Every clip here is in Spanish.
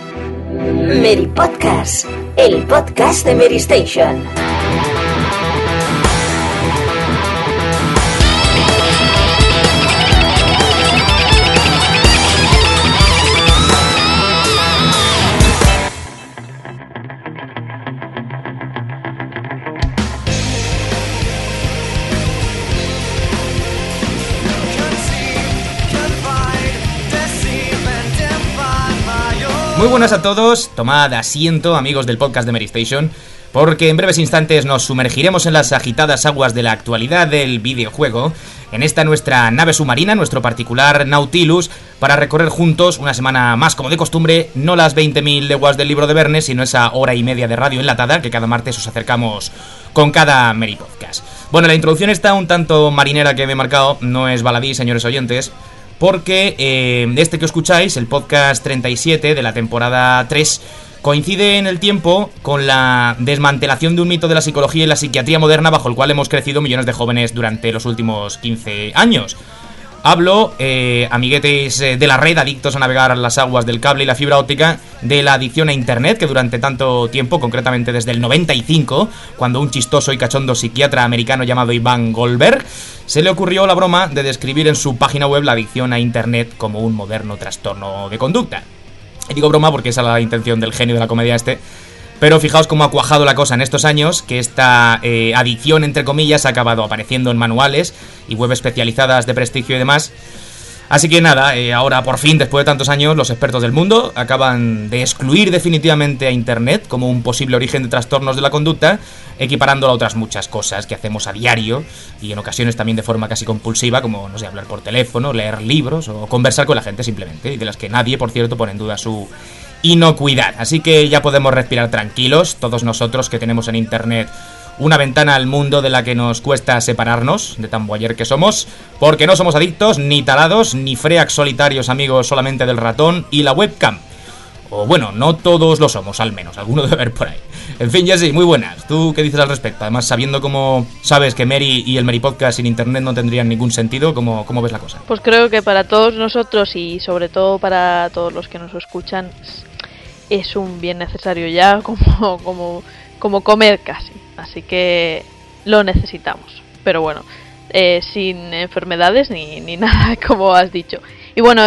Mary Podcast, el podcast de Mary Station. Muy buenas a todos, tomad asiento, amigos del podcast de Mary Station, porque en breves instantes nos sumergiremos en las agitadas aguas de la actualidad del videojuego, en esta nuestra nave submarina, nuestro particular Nautilus, para recorrer juntos una semana más como de costumbre, no las 20.000 leguas del libro de Verne, sino esa hora y media de radio enlatada que cada martes os acercamos con cada Mary Podcast. Bueno, la introducción está un tanto marinera que me he marcado, no es baladí, señores oyentes, porque este que escucháis, el podcast 37 de la temporada 3, coincide en el tiempo con la desmantelación de un mito de la psicología y la psiquiatría moderna bajo el cual hemos crecido millones de jóvenes durante los últimos 15 años. Hablo, amiguetes de la red, adictos a navegar las aguas del cable y la fibra óptica, de la adicción a internet, que durante tanto tiempo, concretamente desde el 95, cuando un chistoso y cachondo psiquiatra americano llamado Ivan Goldberg se le ocurrió la broma de describir en su página web la adicción a internet como un moderno trastorno de conducta. Y digo broma porque esa es la intención del genio de la comedia pero fijaos cómo ha cuajado la cosa en estos años, que esta adicción, entre comillas, ha acabado apareciendo en manuales y web especializadas de prestigio y demás. Así que nada, ahora por fin, después de tantos años, los expertos del mundo acaban de excluir definitivamente a Internet como un posible origen de trastornos de la conducta, equiparándolo a otras muchas cosas que hacemos a diario y en ocasiones también de forma casi compulsiva, como, no sé, hablar por teléfono, leer libros o conversar con la gente simplemente, y de las que nadie, por cierto, pone en duda su inocuidad. Así que ya podemos respirar tranquilos, todos nosotros que tenemos en Internet una ventana al mundo de la que nos cuesta separarnos, de tan boyer que somos, porque no somos adictos, ni tarados, ni freaks solitarios amigos solamente del ratón y la webcam. O bueno, no todos lo somos, al menos, alguno debe haber por ahí. En fin, Jessy, muy buenas. ¿Tú qué dices al respecto? Además, sabiendo cómo sabes que Mary y el Mary Podcast sin Internet no tendrían ningún sentido, ¿cómo ves la cosa? Pues creo que para todos nosotros y sobre todo para todos los que nos escuchan es un bien necesario ya, como comer casi. Así que lo necesitamos. Pero bueno, sin enfermedades ni nada, como has dicho. Y bueno,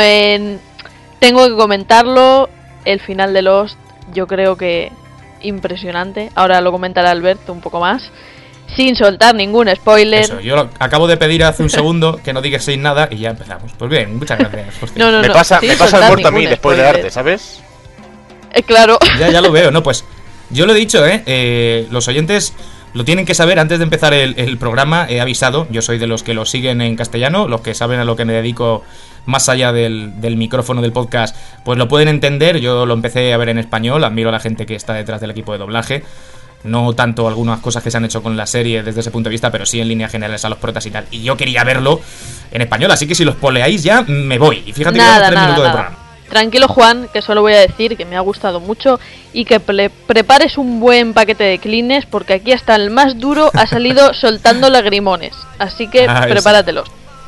tengo que comentarlo. El final de Lost, yo creo que impresionante. Ahora lo comentará Alberto un poco más, sin soltar ningún spoiler. Eso, yo acabo de pedir hace un segundo que no digas sin nada y ya empezamos. Pues bien, muchas gracias. No, me pasa el muerto a mí después de darte, ¿sabes? Claro. Ya lo veo, no, pues yo lo he dicho, los oyentes lo tienen que saber antes de empezar el programa. He avisado, yo soy de los que lo siguen en castellano, los que saben a lo que me dedico más allá del micrófono del podcast, pues lo pueden entender. Yo lo empecé a ver en español, admiro a la gente que está detrás del equipo de doblaje. No tanto algunas cosas que se han hecho con la serie desde ese punto de vista, pero sí en líneas generales a los protas y tal. Y yo quería verlo en español, así que si lo spoileáis ya me voy. Y fíjate que llevamos 3 minutos de programa. Tranquilo, Juan, que solo voy a decir que me ha gustado mucho y que prepares un buen paquete de Kleenex, porque aquí hasta el más duro ha salido soltando lagrimones. Así que prepáratelos.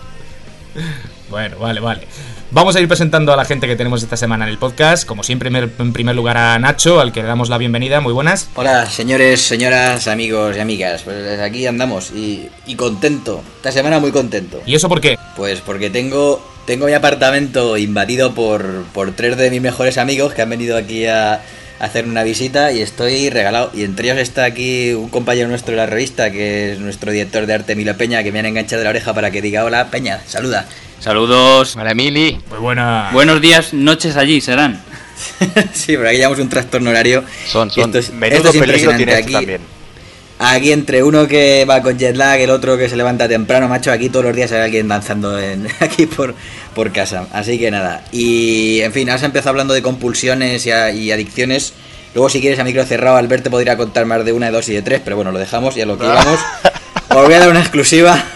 Bueno, vale. Vamos a ir presentando a la gente que tenemos esta semana en el podcast. Como siempre, en primer lugar a Nacho, al que le damos la bienvenida. Muy buenas. Hola, señores, señoras, amigos y amigas. Pues aquí andamos y contento. Esta semana muy contento. ¿Y eso por qué? Pues porque tengo mi apartamento invadido por 3 de mis mejores amigos que han venido aquí a hacer una visita y estoy regalado. Y entre ellos está aquí un compañero nuestro de la revista, que es nuestro director de arte, Emilio Peña, que me han enganchado de la oreja para que diga hola, Peña, saluda. Saludos. Hola, Emili. Muy buena. Buenos días, noches allí serán. Sí, pero aquí llevamos un trastorno horario. Son. Menudo peligro tiene esto también. Aquí entre uno que va con jet lag, el otro que se levanta temprano, macho, aquí todos los días hay alguien danzando aquí por casa. Así que nada. Y en fin, ahora se empezó hablando de compulsiones y adicciones. Luego, si quieres, a micro cerrado, Alberto podría contar más de 1, de 2 y de 3, pero bueno, lo dejamos y a lo que íbamos. Os voy a dar una exclusiva.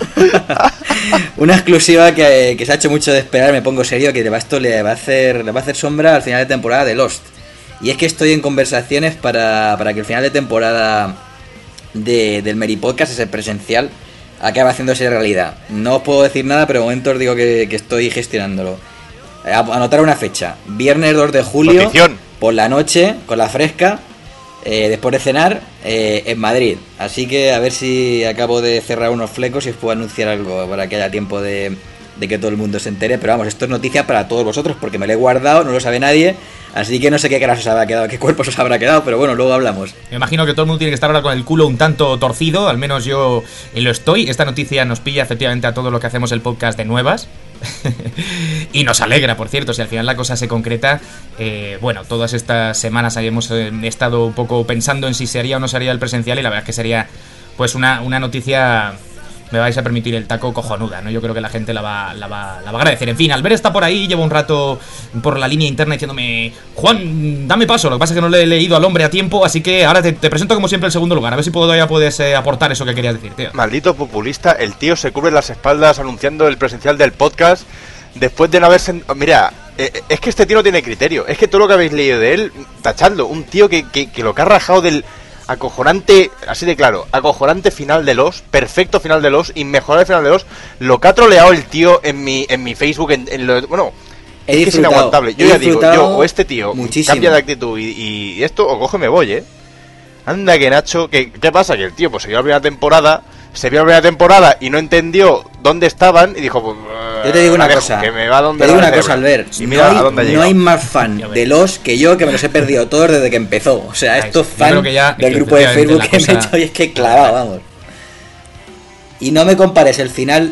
Una exclusiva que se ha hecho mucho de esperar, me pongo serio, que esto le va a hacer sombra al final de temporada de Lost. Y es que estoy en conversaciones para que el final de temporada del Mary Podcast, ese presencial, acaba haciéndose realidad. No os puedo decir nada, pero de momento os digo que estoy gestionándolo. Anotar una fecha: viernes 2 de julio. Notición. por la noche, con la fresca, después de cenar, en Madrid. Así que a ver si acabo de cerrar unos flecos y os puedo anunciar algo para que haya tiempo de que todo el mundo se entere. Pero vamos, esto es noticia para todos vosotros porque me lo he guardado, no lo sabe nadie. Así que no sé qué caras os habrá quedado, qué cuerpos os habrá quedado, pero bueno, luego hablamos. Me imagino que todo el mundo tiene que estar ahora con el culo un tanto torcido, al menos yo lo estoy. Esta noticia nos pilla efectivamente a todo lo que hacemos el podcast de nuevas. Y nos alegra, por cierto, si al final la cosa se concreta. Bueno, todas estas semanas hemos estado un poco pensando en si se haría o no se haría el presencial, y la verdad es que sería pues una noticia, me vais a permitir el taco, cojonuda, ¿no? Yo creo que la gente la va a agradecer. En fin, Albert está por ahí, llevo un rato por la línea interna diciéndome: Juan, dame paso. Lo que pasa es que no le he leído al hombre a tiempo, así que ahora te presento como siempre el segundo lugar. A ver si todavía puedes aportar eso que querías decir, tío. Maldito populista, el tío se cubre las espaldas anunciando el presencial del podcast después de no haberse... Mira, es que este tío no tiene criterio. Es que todo lo que habéis leído de él, tachadlo. Un tío que lo que ha rajado del... acojonante, así de claro, acojonante final de los, perfecto final de los, inmejorable final de los, lo que ha troleado el tío en mi Facebook, bueno, es que es inaguantable. Yo ya digo, o este tío muchísimo. Cambia de actitud y esto, o coge y me voy, Anda que Nacho, ¿qué pasa? Que el tío pues se vio la primera temporada y no entendió dónde estaban y dijo, pues... Yo te digo una cosa, que me va donde te digo una cosa, Albert, y mira no hay más fan de los que yo, que me los he perdido todos desde que empezó. O sea, estos fans del grupo de Facebook que me he hecho y es que clavado, vamos. Y no me compares el final.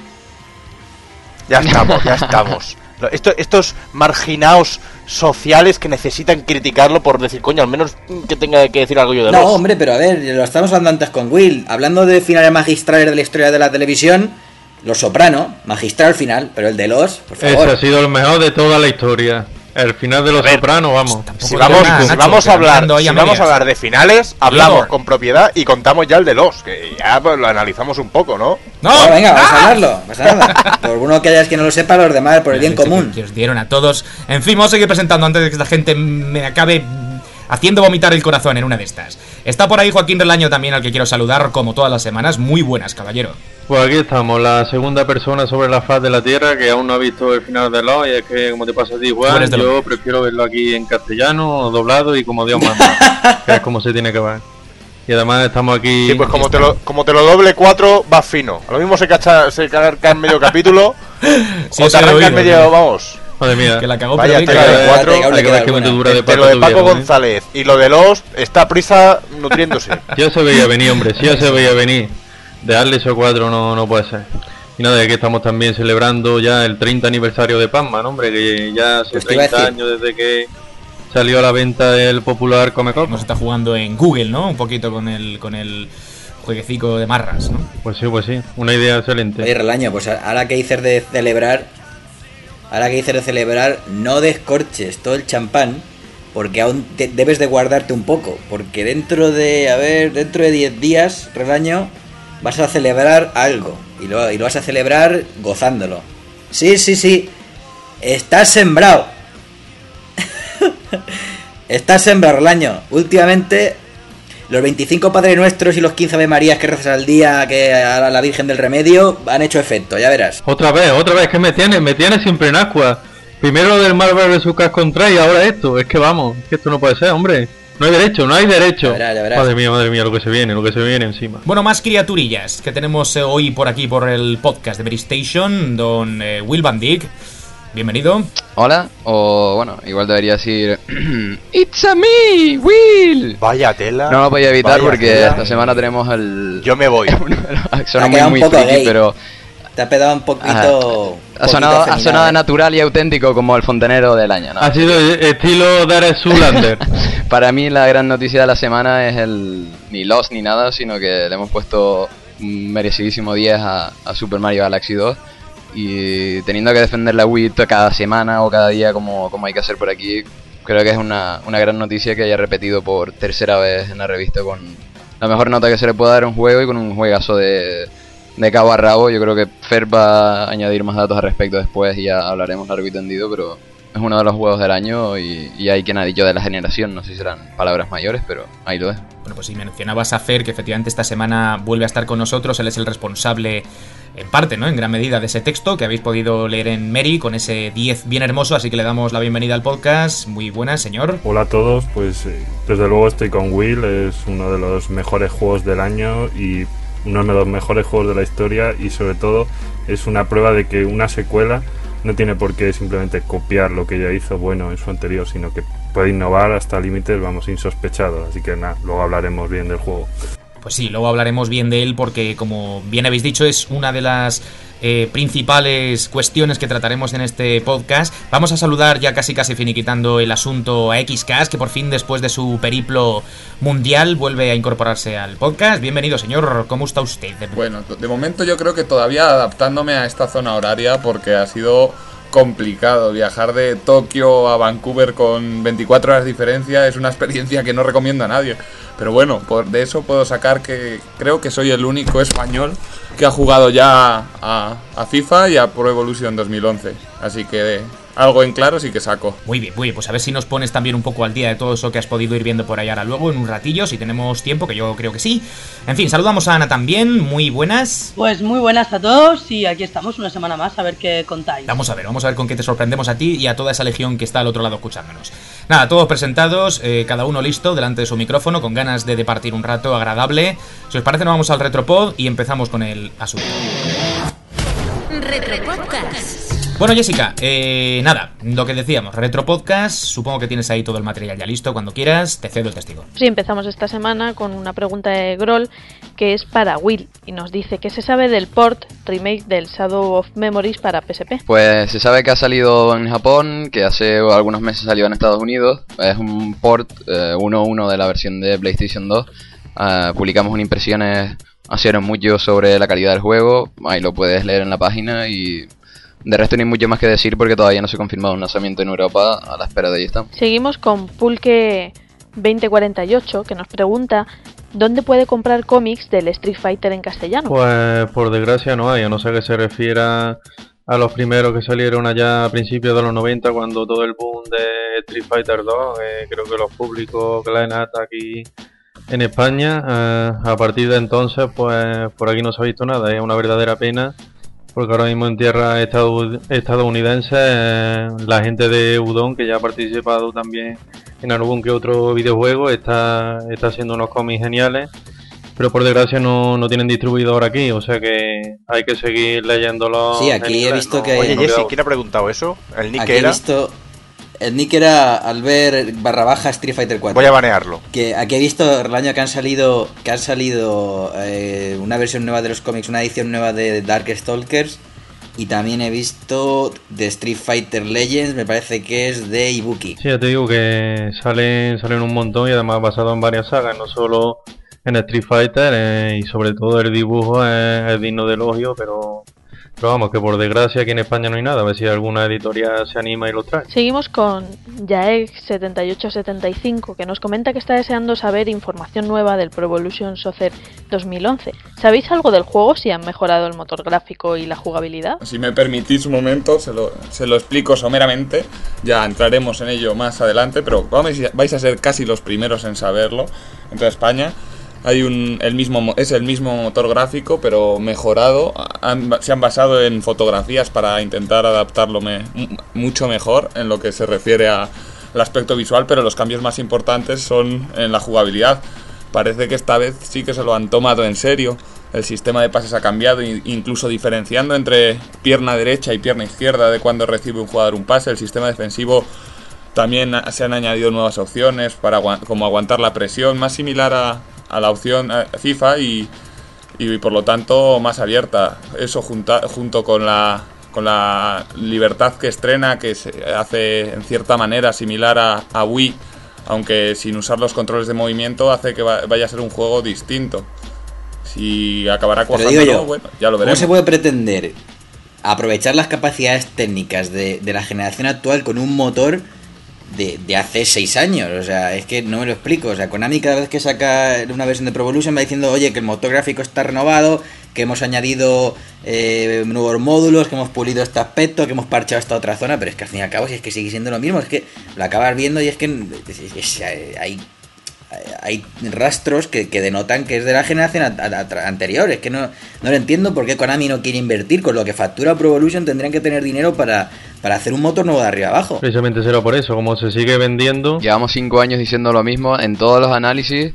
Ya estamos. Estos marginados sociales que necesitan criticarlo por decir, coño, al menos que tenga que decir algo yo de los... No, hombre, pero a ver, lo estamos hablando antes con Will. Hablando de finales magistrales de la historia de la televisión, Los Soprano, magistral final, pero el de los, por favor. Ese ha sido el mejor de toda la historia. El final de Los Soprano, vamos. Si vamos a hablar de finales, hablamos con propiedad y contamos ya el de los, que ya pues, lo analizamos un poco, ¿no? No, venga, vamos a hablarlo. No pasa nada. Por uno que hayas que no lo sepa, los demás, por el bien común. Que os dieron a todos. En fin, vamos a seguir presentando antes de que esta gente me acabe haciendo vomitar el corazón en una de estas. Está por ahí Joaquín Relaño también, al que quiero saludar como todas las semanas. Muy buenas, caballero. Pues aquí estamos, la segunda persona sobre la faz de la Tierra que aún no ha visto el final de LOL, y es que, como te pasa a ti, Juan, yo prefiero verlo aquí en castellano, doblado y como Dios manda, que es como se tiene que ver. Y además estamos aquí... Sí, pues como te lo doble 4, vas fino. A lo mismo se carga en medio capítulo, sí, o te arranca en medio, vamos... Madre mía, que la cagó. Vaya, pero de 4, hay que ver qué metedura de pata lo de Paco tuvieron, González y lo de los, está prisa nutriéndose. Ya se veía venir, hombre, sí, ya se veía venir. De darle esos 4 no puede ser. Y nada, aquí estamos también celebrando ya el 30 aniversario de Pac-Man, hombre, que ya hace 30 años desde que salió a la venta el popular Comecop. Nos está jugando en Google, ¿no? Un poquito con el jueguecico de marras, ¿no? Pues sí, una idea excelente. Oye, Relaño, pues ahora que dices de celebrar, no descorches todo el champán, porque aún debes de guardarte un poco, porque dentro de 10 días, Relaño, vas a celebrar algo, y lo vas a celebrar gozándolo. Sí, estás sembrado. Estás sembrado, Relaño. Últimamente, los 25 Padre Nuestros y los 15 Ave Marías que rezas al día, que a la Virgen del Remedio, han hecho efecto, ya verás. Otra vez, que me tiene siempre en ascua. Primero lo del Marvel vs. Capcom 3 y ahora esto. Es que vamos, es que esto no puede ser, hombre. No hay derecho. Ya verás. Madre mía, lo que se viene encima. Bueno, más criaturillas que tenemos hoy por aquí, por el podcast de Veristation. Don Will Van Dijk, bienvenido. Hola, o bueno, igual debería decir It's a me, Will. Vaya tela. No lo podía evitar porque esta semana tenemos el... Yo me voy. Suena muy friki, pero... Te ha pegado un poquito... Ha sonado natural y auténtico como el fontanero del año, ¿no? Ha sido estilo Darren Zoolander. Para mí la gran noticia de la semana es ni Lost ni nada, sino que le hemos puesto un merecidísimo 10 a Super Mario Galaxy 2. Y teniendo que defender la Wii cada semana o cada día como hay que hacer por aquí, creo que es una gran noticia que haya repetido por tercera vez en la revista con la mejor nota que se le puede dar a un juego y con un juegazo de cabo a rabo. Yo creo que Fer va a añadir más datos al respecto después y ya hablaremos largo y tendido, pero es uno de los juegos del año y hay quien ha dicho de la generación, no sé si serán palabras mayores, pero ahí lo es. Bueno, pues si mencionabas a Fer, que efectivamente esta semana vuelve a estar con nosotros, él es el responsable en parte, ¿no?, en gran medida de ese texto que habéis podido leer en Meri con ese 10 bien hermoso, así que le damos la bienvenida al podcast. Muy buenas, señor. Hola a todos, pues desde luego estoy con Will, es uno de los mejores juegos del año y uno de los mejores juegos de la historia, y sobre todo es una prueba de que una secuela no tiene por qué simplemente copiar lo que ya hizo bueno en su anterior, sino que puede innovar hasta límites, vamos, insospechados. Así que nada, luego hablaremos bien del juego. Pues sí, luego hablaremos bien de él porque, como bien habéis dicho, es una de las principales cuestiones que trataremos en este podcast. Vamos a saludar, ya casi finiquitando el asunto, a XCast, que por fin, después de su periplo mundial, vuelve a incorporarse al podcast. Bienvenido, señor. ¿Cómo está usted? Bueno, de momento yo creo que todavía adaptándome a esta zona horaria, porque ha sido complicado viajar de Tokio a Vancouver con 24 horas de diferencia. Es una experiencia que no recomiendo a nadie. Pero bueno, de eso puedo sacar que creo que soy el único español que ha jugado ya a FIFA y a Pro Evolution 2011. Así que algo en claro sí que saco. Muy bien, pues a ver si nos pones también un poco al día de todo eso que has podido ir viendo por ahí ahora luego, en un ratillo, si tenemos tiempo, que yo creo que sí. En fin, saludamos a Ana también, muy buenas. Pues muy buenas a todos y aquí estamos una semana más a ver qué contáis. Vamos a ver con qué te sorprendemos a ti y a toda esa legión que está al otro lado escuchándonos. Nada, todos presentados, cada uno listo delante de su micrófono, con ganas de departir un rato agradable. Si os parece, nos vamos al Retropod y empezamos con el asunto. Retropodcast. Bueno, Jessica, nada, lo que decíamos, Retropodcast, supongo que tienes ahí todo el material ya listo, cuando quieras, te cedo el testigo. Sí, empezamos esta semana con una pregunta de Groll, que es para Will, y nos dice ¿qué se sabe del port remake del Shadow of Memories para PSP? Pues se sabe que ha salido en Japón, que hace algunos meses salió en Estados Unidos, es un port 1.1 de la versión de PlayStation 2, publicamos en impresiones hace mucho sobre la calidad del juego, ahí lo puedes leer en la página y... De resto ni mucho más que decir porque todavía no se ha confirmado un lanzamiento en Europa, a la espera de ahí estamos. Seguimos con Pulque 2048, que nos pregunta ¿dónde puede comprar cómics del Street Fighter en castellano? Pues por desgracia no hay, a no ser que se refiera a los primeros que salieron allá a principios de los 90, cuando todo el boom de Street Fighter 2, creo que los públicos que la han aquí en España, a partir de entonces pues por aquí no se ha visto nada, es una verdadera pena. Porque ahora mismo en tierra estadounidense, la gente de Udon, que ya ha participado también en algún que otro videojuego, está haciendo unos cómics geniales, pero por desgracia no tienen distribuidor aquí, o sea que hay que seguir leyéndolos. Sí, aquí he visto que hay... Oye, Jessy, ¿quién ha preguntado eso? ¿El nick aquí era? He visto... El nick era Albert _ Street Fighter 4. Voy a banearlo. Que aquí he visto el año que han salido una versión nueva de los cómics, una edición nueva de Darkstalkers, y también he visto de Street Fighter Legends, me parece que es de Ibuki. Sí, ya te digo que salen un montón y además basado en varias sagas, no solo en Street Fighter, y sobre todo el dibujo es digno de elogio, pero vamos, que por desgracia aquí en España no hay nada, a ver si alguna editorial se anima y lo trae. Seguimos con Jaek7875, que nos comenta que está deseando saber información nueva del Pro Evolution Soccer 2011. ¿Sabéis algo del juego, si han mejorado el motor gráfico y la jugabilidad? Si me permitís un momento, se lo explico someramente, ya entraremos en ello más adelante, pero vais a ser casi los primeros en saberlo en toda España. Hay es el mismo motor gráfico, pero mejorado. Se han basado en fotografías para intentar adaptarlo mucho mejor en lo que se refiere al aspecto visual, pero los cambios más importantes son en la jugabilidad. Parece que esta vez sí que se lo han tomado en serio. El sistema de pases ha cambiado, incluso diferenciando entre pierna derecha y pierna izquierda de cuando recibe un jugador un pase. El sistema defensivo también se han añadido nuevas opciones como aguantar la presión, más similar a la opción FIFA y por lo tanto más abierta. Eso junto con la libertad que estrena, que se hace en cierta manera similar a Wii, aunque sin usar los controles de movimiento, hace que vaya a ser un juego distinto. Si acabará cuajando o no, bueno, ya lo veremos. ¿Cómo se puede pretender aprovechar las capacidades técnicas de la generación actual con un motor de hace 6 años. O sea, es que no me lo explico. O sea, Konami cada vez que saca una versión de Pro Evolution va diciendo, oye, que el motor gráfico está renovado, que hemos añadido nuevos módulos, que hemos pulido este aspecto, que hemos parchado esta otra zona, pero es que al fin y al cabo si es que sigue siendo lo mismo, es que lo acabas viendo y es que hay rastros que denotan que es de la generación anterior. Es que no lo entiendo por qué Konami no quiere invertir. Con lo que factura Pro Evolution tendrían que tener dinero para hacer un motor nuevo de arriba abajo. Precisamente será por eso, como se sigue vendiendo. Llevamos 5 años diciendo lo mismo en todos los análisis,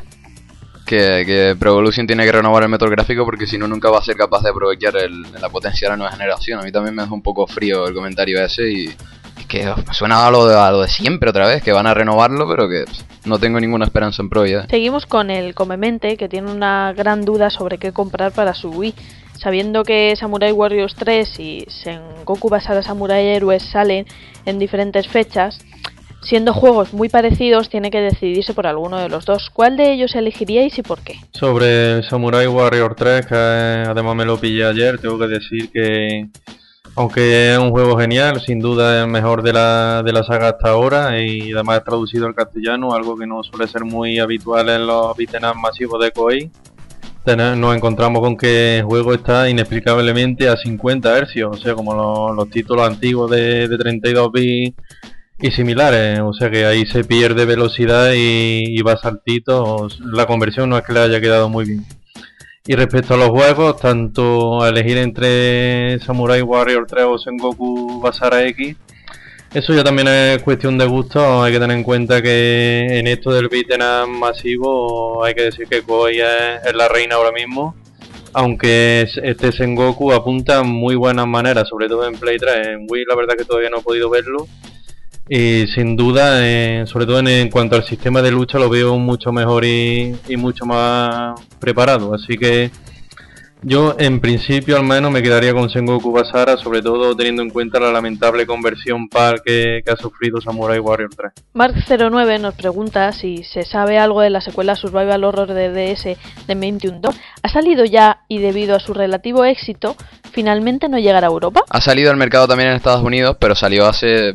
que Pro Evolution tiene que renovar el motor gráfico porque si no nunca va a ser capaz de aprovechar la potencia de la nueva generación. A mí también me deja un poco frío el comentario ese y es que me suena a lo de siempre otra vez, que van a renovarlo, pero que no tengo ninguna esperanza en Pro ya. Seguimos con el Comemente, que tiene una gran duda sobre qué comprar para su Wii. Sabiendo que Samurai Warriors 3 y Sengoku Basara Samurai Heroes salen en diferentes fechas, siendo juegos muy parecidos, tiene que decidirse por alguno de los dos. ¿Cuál de ellos elegiríais y por qué? Sobre Samurai Warriors 3, que además me lo pillé ayer, tengo que decir que aunque es un juego genial, sin duda es el mejor de la saga hasta ahora y además es traducido al castellano, algo que no suele ser muy habitual en los beat'em up masivos de Koei. Nos encontramos con que el juego está inexplicablemente a 50 Hz, o sea, como los títulos antiguos de 32 bits y similares, o sea que ahí se pierde velocidad y va saltito. La conversión no es que le haya quedado muy bien. Y respecto a los juegos, tanto a elegir entre Samurai Warrior 3 o Sengoku Basara X, eso ya también es cuestión de gusto. Hay que tener en cuenta que en esto del beat'em up masivo hay que decir que Koei es la reina ahora mismo, aunque este Sengoku apunta muy buenas maneras, sobre todo en Play 3. En Wii la verdad que todavía no he podido verlo y sin duda, sobre todo en cuanto al sistema de lucha, lo veo mucho mejor y mucho más preparado, así que yo en principio al menos me quedaría con Sengoku Basara, sobre todo teniendo en cuenta la lamentable conversión PAL que ha sufrido Samurai Warrior 3. Mark09 nos pregunta si se sabe algo de la secuela Survival Horror de DS de Medium 2. ¿Ha salido ya y debido a su relativo éxito finalmente no llegará a Europa? Ha salido al mercado también en Estados Unidos, pero salió hace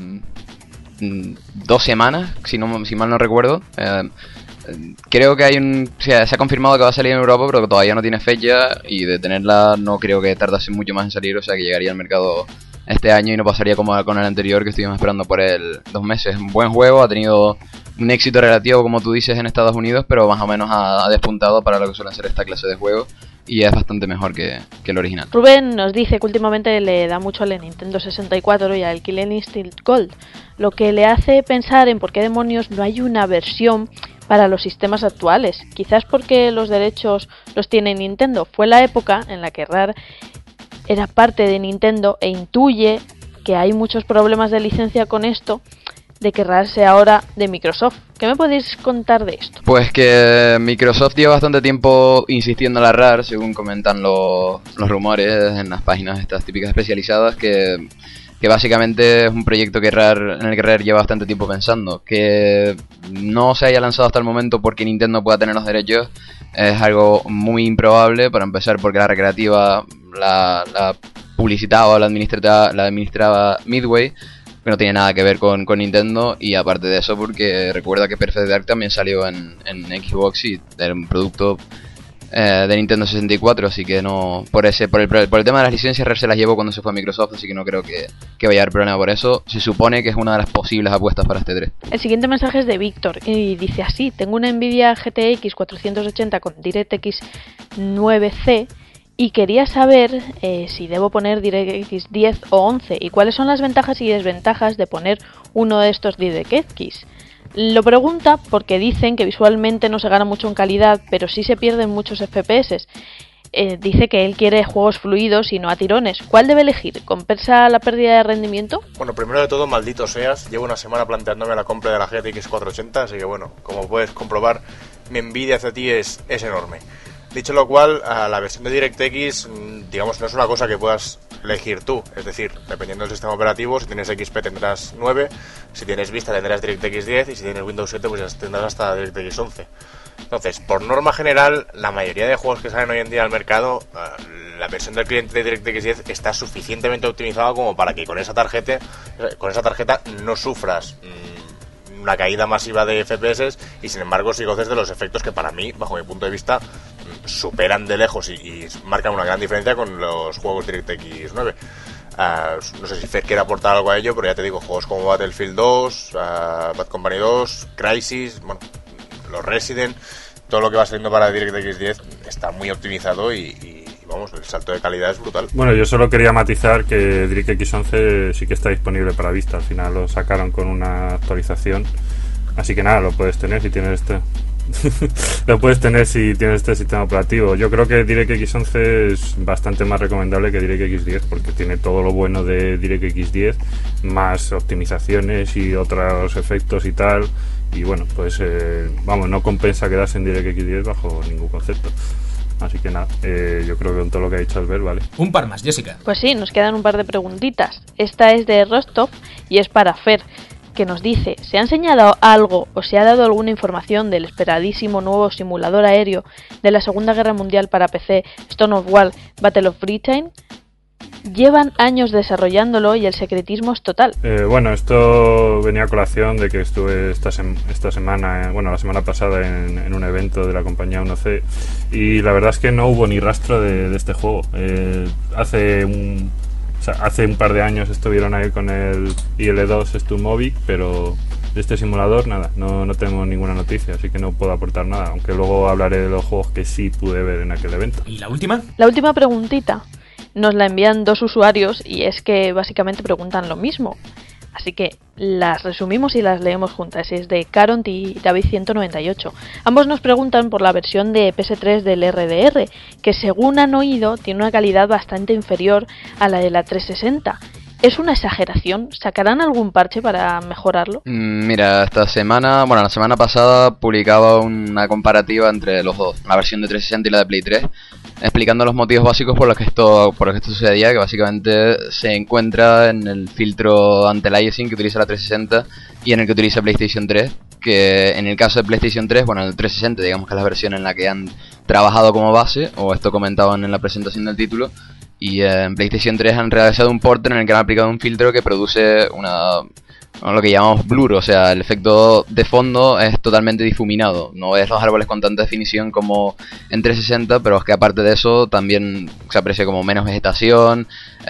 2 semanas, si mal no recuerdo. Creo que se ha confirmado que va a salir en Europa, pero que todavía no tiene fecha, y de tenerla no creo que tardase mucho más en salir, o sea que llegaría al mercado este año y no pasaría como con el anterior, que estuvimos esperando por él 2 meses. Un buen juego, ha tenido un éxito relativo, como tú dices, en Estados Unidos, pero más o menos ha despuntado para lo que suelen ser esta clase de juegos y es bastante mejor que el original. Rubén nos dice que últimamente le da mucho al Nintendo 64 y al Killer Instinct Gold, lo que le hace pensar en por qué demonios no hay una versión para los sistemas actuales. Quizás porque los derechos los tiene Nintendo. Fue la época en la que Rare era parte de Nintendo e intuye que hay muchos problemas de licencia con esto de que Rare sea ahora de Microsoft. ¿Qué me podéis contar de esto? Pues que Microsoft lleva bastante tiempo insistiendo en la Rare, según comentan los rumores en las páginas estas típicas especializadas, que básicamente es un proyecto en el que Rare lleva bastante tiempo pensando. Que no se haya lanzado hasta el momento porque Nintendo pueda tener los derechos es algo muy improbable, para empezar porque la recreativa la publicitaba o la administraba Midway, que no tiene nada que ver con Nintendo, y aparte de eso porque recuerda que Perfect Dark también salió en Xbox y era un producto de Nintendo 64, así que no, por el tema de las licencias Rare se las llevó cuando se fue a Microsoft, así que no creo que vaya a haber problema por eso. Se supone que es una de las posibles apuestas para este 3. El siguiente mensaje es de Víctor y dice así: tengo una Nvidia GTX 480 con DirectX 9C y quería saber si debo poner DirectX 10 o 11 y cuáles son las ventajas y desventajas de poner uno de estos DirectX. Lo pregunta porque dicen que visualmente no se gana mucho en calidad, pero sí se pierden muchos FPS. Dice que él quiere juegos fluidos y no a tirones. ¿Cuál debe elegir? ¿Compensa la pérdida de rendimiento? Bueno, primero de todo, maldito seas. Llevo una semana planteándome la compra de la GTX 480, así que bueno, como puedes comprobar, mi envidia hacia ti es enorme. Dicho lo cual, la versión de DirectX, digamos, no es una cosa que puedas elegir tú. Es decir, dependiendo del sistema operativo, si tienes XP tendrás 9, si tienes Vista tendrás DirectX 10 y si tienes Windows 7 pues ya tendrás hasta DirectX 11. Entonces, por norma general, la mayoría de juegos que salen hoy en día al mercado, la versión del cliente de DirectX 10 está suficientemente optimizada como para que con esa tarjeta no sufras una caída masiva de FPS, y sin embargo si goces de los efectos que para mí, bajo mi punto de vista, superan de lejos y marcan una gran diferencia con los juegos DirectX 9. No sé si Fer quiere aportar algo a ello, pero ya te digo, juegos como Battlefield 2, Bad Company 2, Crysis, bueno, los Resident, todo lo que va saliendo para DirectX 10 está muy optimizado y vamos, el salto de calidad es brutal. Bueno, yo solo quería matizar que DirectX 11 sí que está disponible para vista. Al final lo sacaron con una actualización, así que nada, lo puedes tener si tienes lo puedes tener si tienes este sistema operativo. Yo creo que DirectX 11 es bastante más recomendable que DirectX 10 porque tiene todo lo bueno de DirectX 10, más optimizaciones y otros efectos y tal. Y bueno, pues vamos, no compensa quedarse en DirectX 10 bajo ningún concepto. Así que nada, yo creo que con todo lo que ha dicho Albert, vale. Un par más, Jessica. Pues sí, nos quedan un par de preguntitas. Esta es de Rostov y es para Fer, que nos dice: ¿se ha enseñado algo o se ha dado alguna información del esperadísimo nuevo simulador aéreo de la Segunda Guerra Mundial para PC, Stonewall Battle of Britain? Llevan años desarrollándolo y el secretismo es total. Bueno, esto venía a colación de que estuve esta semana, la semana pasada en un evento de la compañía 1C, y la verdad es que no hubo ni rastro de este juego. Hace un par de años estuvieron ahí con el IL-2 Sturmovik, pero de este simulador nada, no tenemos ninguna noticia, así que no puedo aportar nada, aunque luego hablaré de los juegos que sí pude ver en aquel evento. ¿Y la última? La última preguntita nos la envían dos usuarios y es que básicamente preguntan lo mismo. Así que las resumimos y las leemos juntas. Es de Caront y David198. Ambos nos preguntan por la versión de PS3 del RDR, que según han oído tiene una calidad bastante inferior a la de la 360. ¿Es una exageración? ¿Sacarán algún parche para mejorarlo? Mira, la semana pasada publicaba una comparativa entre los dos, la versión de 360 y la de Play 3, explicando los motivos básicos por los que esto sucedía, que básicamente se encuentra en el filtro anti-aliasing que utiliza la 360 y en el que utiliza PlayStation 3, que en el caso de PlayStation 3, el 360 digamos que es la versión en la que han trabajado como base, o esto comentaban en la presentación del título, y en PlayStation 3 han realizado un port en el que han aplicado un filtro que produce lo que llamamos blur, o sea, el efecto de fondo es totalmente difuminado. No ves los árboles con tanta definición como en 360, pero es que aparte de eso también se aprecia como menos vegetación,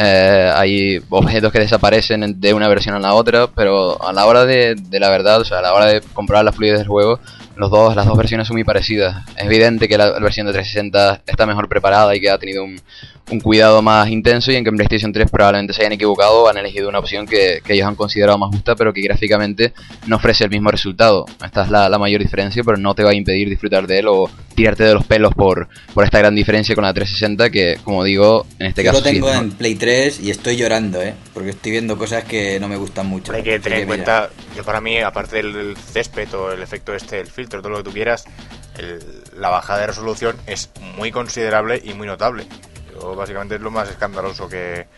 hay objetos que desaparecen de una versión a la otra, pero a la hora de la verdad, o sea, a la hora de comprobar la fluidez del juego, las dos versiones son muy parecidas. Es evidente que la versión de 360 está mejor preparada y que ha tenido un cuidado más intenso, y en que en PlayStation 3 probablemente se hayan equivocado, han elegido una opción que ellos han considerado más justa, pero que gráficamente no ofrece el mismo resultado. Esta es la mayor diferencia, pero no te va a impedir disfrutar de él o tirarte de los pelos por esta gran diferencia con la 360, que, como digo, en este caso yo lo tengo en Play 3 y estoy llorando, porque estoy viendo cosas que no me gustan mucho. Hay que tener en cuenta, yo para mí, aparte del césped o el efecto el filtro, todo lo que tú quieras, la bajada de resolución es muy considerable y muy notable. Yo básicamente es lo más escandaloso que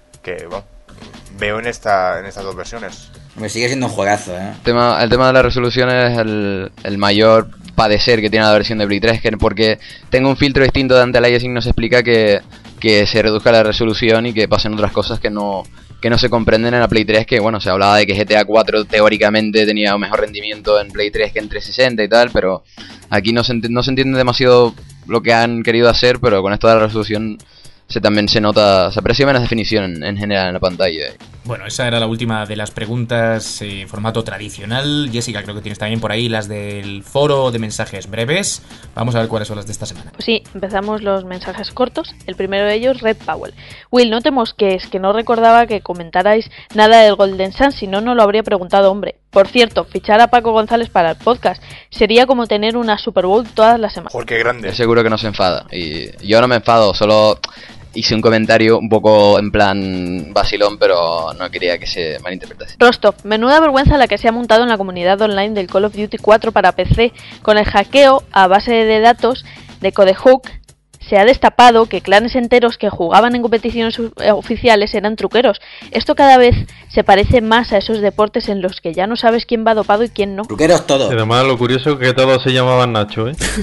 veo en estas dos versiones. Me sigue siendo un juegazo, El tema de la resolución es el mayor padecer que tiene la versión de Play 3, que porque tenga un filtro distinto de anti-aliasing no se explica que se reduzca la resolución y que pasen otras cosas que no se comprenden en la Play 3, que se hablaba de que GTA 4 teóricamente tenía un mejor rendimiento en Play 3 que en 360 y tal, pero aquí no se entiende demasiado lo que han querido hacer, pero con esto de la resolución también se nota, se aprecia menos definición en general en la pantalla. Bueno, esa era la última de las preguntas formato tradicional. Jessica, creo que tienes también por ahí las del foro de mensajes breves. Vamos a ver cuáles son las de esta semana. Pues sí, empezamos los mensajes cortos. El primero de ellos, Red Powell. Will, no te mosques, que no recordaba que comentarais nada del Golden Sun, si no, no lo habría preguntado, hombre. Por cierto, fichar a Paco González para el podcast sería como tener una Super Bowl todas las semanas. Porque grande. Seguro que no se enfada. Y yo no me enfado, solo hice un comentario un poco en plan vacilón, pero no quería que se malinterpretase. Rostov, menuda vergüenza la que se ha montado en la comunidad online del Call of Duty 4 para PC. Con el hackeo a base de datos de Codehook se ha destapado que clanes enteros que jugaban en competiciones oficiales eran truqueros. Esto cada vez se parece más a esos deportes en los que ya no sabes quién va dopado y quién no. Truqueros todos. Y además lo curioso es que todos se llamaban Nacho,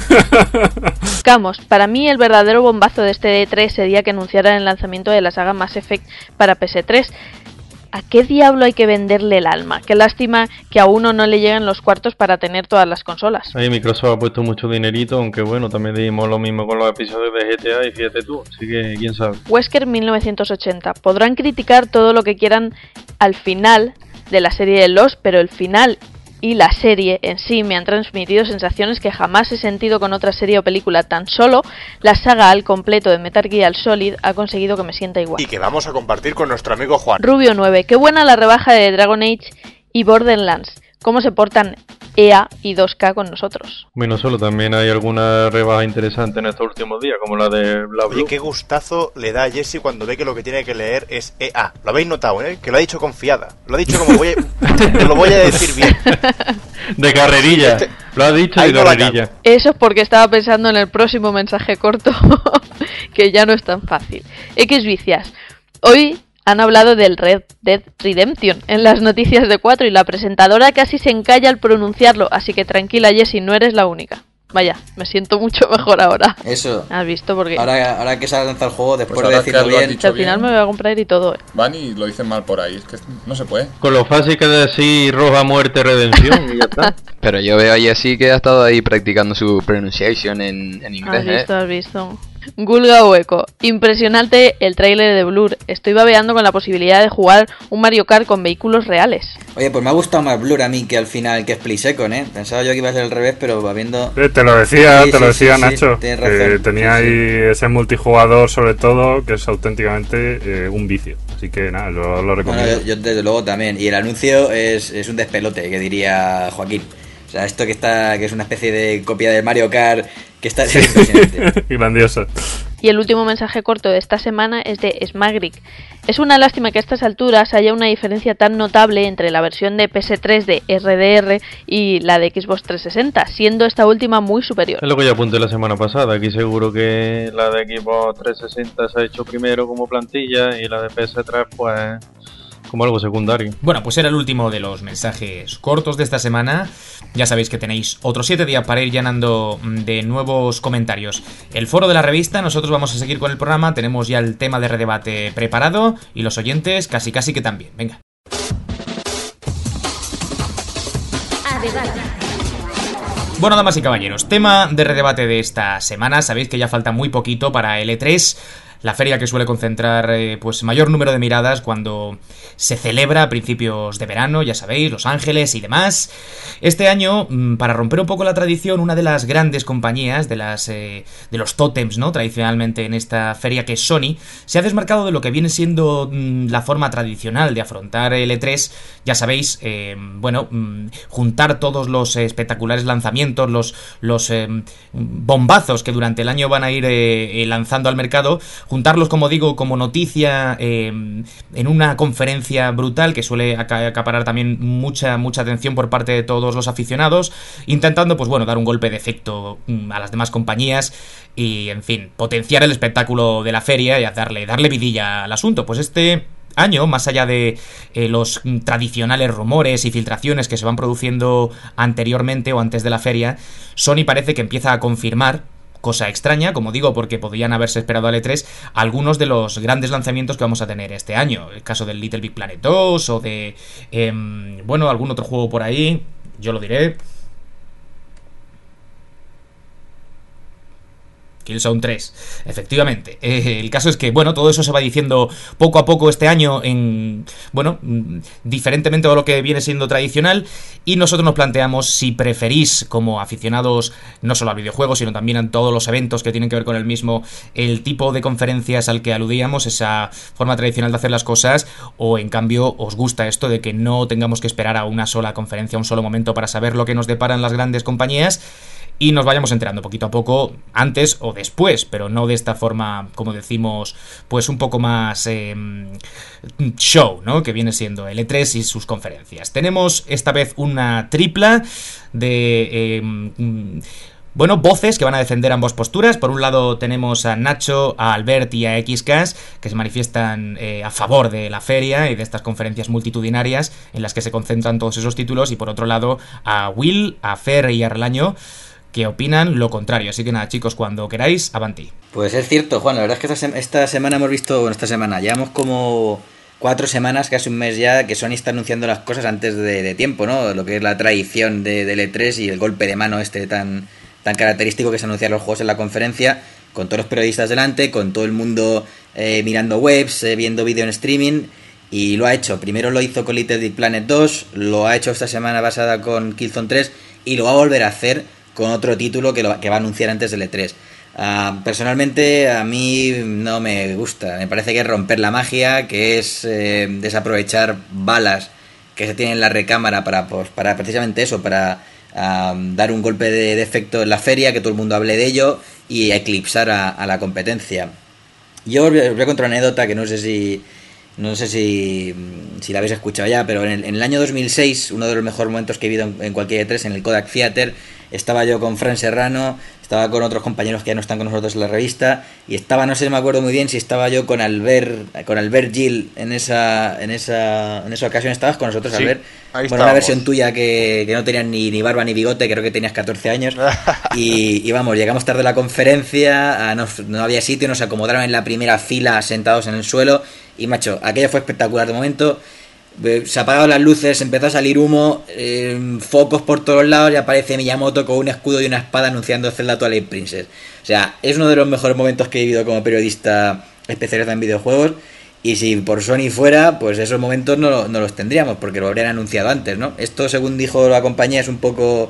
Vamos, para mí el verdadero bombazo de este E3 sería que anunciaran el lanzamiento de la saga Mass Effect para PS3. ¿A qué diablo hay que venderle el alma? Qué lástima que a uno no le lleguen los cuartos para tener todas las consolas. Ahí Microsoft ha puesto mucho dinerito, aunque bueno, también dimos lo mismo con los episodios de GTA y fíjate tú, así que quién sabe. Wesker 1980. Podrán criticar todo lo que quieran al final de la serie de Lost, pero el final y la serie en sí me han transmitido sensaciones que jamás he sentido con otra serie o película. Tan solo la saga al completo de Metal Gear Solid ha conseguido que me sienta igual. Y que vamos a compartir con nuestro amigo Juan. Rubio 9. Qué buena la rebaja de Dragon Age y Borderlands. ¿Cómo se portan EA y 2K con nosotros? Bueno, solo también hay alguna rebaja interesante en estos últimos días, como la de Bla Blue. Oye, qué gustazo le da a Jesse cuando ve que lo que tiene que leer es EA. Lo habéis notado, ¿eh? Que lo ha dicho confiada. Lo ha dicho como lo voy a decir bien. De carrerilla. Lo ha dicho de carrerilla. Eso es porque estaba pensando en el próximo mensaje corto, que ya no es tan fácil. Xvicias. Hoy han hablado del Red Dead Redemption en las noticias de 4 y la presentadora casi se encalla al pronunciarlo, así que tranquila Jessie, no eres la única. Vaya, me siento mucho mejor ahora. Eso. ¿Has visto? Porque ahora que se ha lanzado el juego, después Pues de decirlo bien, al final me voy a comprar y todo. Van y lo dicen mal por ahí, es que no se puede. Con lo fácil que es decir roja muerte redención y ya está. Pero yo veo a Jessie que ha estado ahí practicando su pronunciation en inglés. Has visto. Gulga Hueco. Impresionante el tráiler de Blur. Estoy babeando con la posibilidad de jugar un Mario Kart con vehículos reales. Oye, pues me ha gustado más Blur a mí que al final que Split Second, ¿eh? Pensaba yo que iba a ser al revés, pero va viendo... Te lo decía, Sí, Nacho. tienes Que razón. tenía ahí ese multijugador, sobre todo, que es auténticamente un vicio. Así que nada, lo recomiendo. No, yo desde luego también. Y el anuncio es un despelote, que diría Joaquín. O sea, esto que es una especie de copia del Mario Kart, que está impresionante. Grandioso. Y el último mensaje corto de esta semana es de Smagric. Es una lástima que a estas alturas haya una diferencia tan notable entre la versión de PS3 de RDR y la de Xbox 360, siendo esta última muy superior. Es lo que ya apunté la semana pasada. Aquí seguro que la de Xbox 360 se ha hecho primero como plantilla y la de PS3 pues como algo secundario. Bueno, pues era el último de los mensajes cortos de esta semana. Ya sabéis que tenéis otros 7 días para ir llenando de nuevos comentarios el foro de la revista. Nosotros vamos a seguir con el programa. Tenemos ya el tema de redebate preparado y los oyentes casi que también. Venga. Bueno, damas y caballeros, tema de redebate de esta semana. Sabéis que ya falta muy poquito para el E3, la feria que suele concentrar pues mayor número de miradas cuando se celebra a principios de verano, ya sabéis, Los Ángeles y demás. Este año, para romper un poco la tradición, una de las grandes compañías de los tótems, ¿no?, tradicionalmente en esta feria, que es Sony, se ha desmarcado de lo que viene siendo la forma tradicional de afrontar el E3. Ya sabéis, juntar todos los espectaculares lanzamientos, los bombazos que durante el año van a ir lanzando al mercado, juntarlos, como digo, como noticia en una conferencia brutal que suele acaparar también mucha atención por parte de todos los aficionados, intentando, pues bueno, dar un golpe de efecto a las demás compañías y, en fin, potenciar el espectáculo de la feria y darle vidilla al asunto. Pues este año, más allá de los tradicionales rumores y filtraciones que se van produciendo anteriormente o antes de la feria, Sony parece que empieza a confirmar, cosa extraña, como digo, porque podrían haberse esperado al E3, algunos de los grandes lanzamientos que vamos a tener este año. El caso del Little Big Planet 2 o de, algún otro juego por ahí, yo lo diré. Killzone 3, efectivamente. El caso es que, bueno, todo eso se va diciendo poco a poco este año diferentemente de lo que viene siendo tradicional, y nosotros nos planteamos si preferís, como aficionados no solo al videojuego, sino también a todos los eventos que tienen que ver con el mismo, el tipo de conferencias al que aludíamos, esa forma tradicional de hacer las cosas, o en cambio os gusta esto de que no tengamos que esperar a una sola conferencia, a un solo momento para saber lo que nos deparan las grandes compañías, y nos vayamos enterando poquito a poco, antes o después, pero no de esta forma, como decimos, pues un poco más show, ¿no?, que viene siendo el E3 y sus conferencias. Tenemos esta vez una tripla de voces que van a defender ambas posturas. Por un lado tenemos a Nacho, a Albert y a XCast, que se manifiestan a favor de la feria y de estas conferencias multitudinarias en las que se concentran todos esos títulos, y por otro lado a Will, a Fer y a Relaño, que opinan lo contrario. Así que nada, chicos, cuando queráis, avanti. Pues es cierto, Juan, la verdad es que esta semana hemos visto, llevamos como 4 semanas, casi un mes ya, que Sony está anunciando las cosas antes de tiempo, ¿no? Lo que es la tradición del E3 y el golpe de mano tan característico que es anunciar los juegos en la conferencia, con todos los periodistas delante, con todo el mundo mirando webs, viendo vídeo en streaming, y lo ha hecho. Primero lo hizo con Little Big Planet 2, lo ha hecho esta semana pasada con Killzone 3, y lo va a volver a hacer con otro título que va a anunciar antes del E3. Personalmente a mí no me gusta, me parece que es romper la magia, que es desaprovechar balas que se tienen en la recámara para precisamente eso, para dar un golpe de efecto en la feria, que todo el mundo hable de ello y eclipsar a la competencia. Yo os voy a contar una anécdota que no sé si la habéis escuchado ya, pero en el año 2006, uno de los mejores momentos que he vivido en cualquier E3, en el Kodak Theater, estaba yo con Fran Serrano, estaba con otros compañeros que ya no están con nosotros en la revista, y estaba, no sé, me acuerdo muy bien si estaba yo con Albert Gil en esa ocasión. ¿Estabas con nosotros, sí, Albert? Ahí bueno, una versión tuya que no tenías ni barba ni bigote, creo que tenías 14 años, y vamos, llegamos tarde a la conferencia, no había sitio, nos acomodaron en la primera fila sentados en el suelo, y macho, aquello fue espectacular. De momento se apagaron las luces, empezó a salir humo, focos por todos lados, y aparece Miyamoto con un escudo y una espada anunciando Zelda Twilight Princess. O sea, es uno de los mejores momentos que he vivido como periodista especializado en videojuegos, y si por Sony fuera, pues esos momentos no los tendríamos, porque lo habrían anunciado antes, ¿no? Esto, según dijo la compañía, es un poco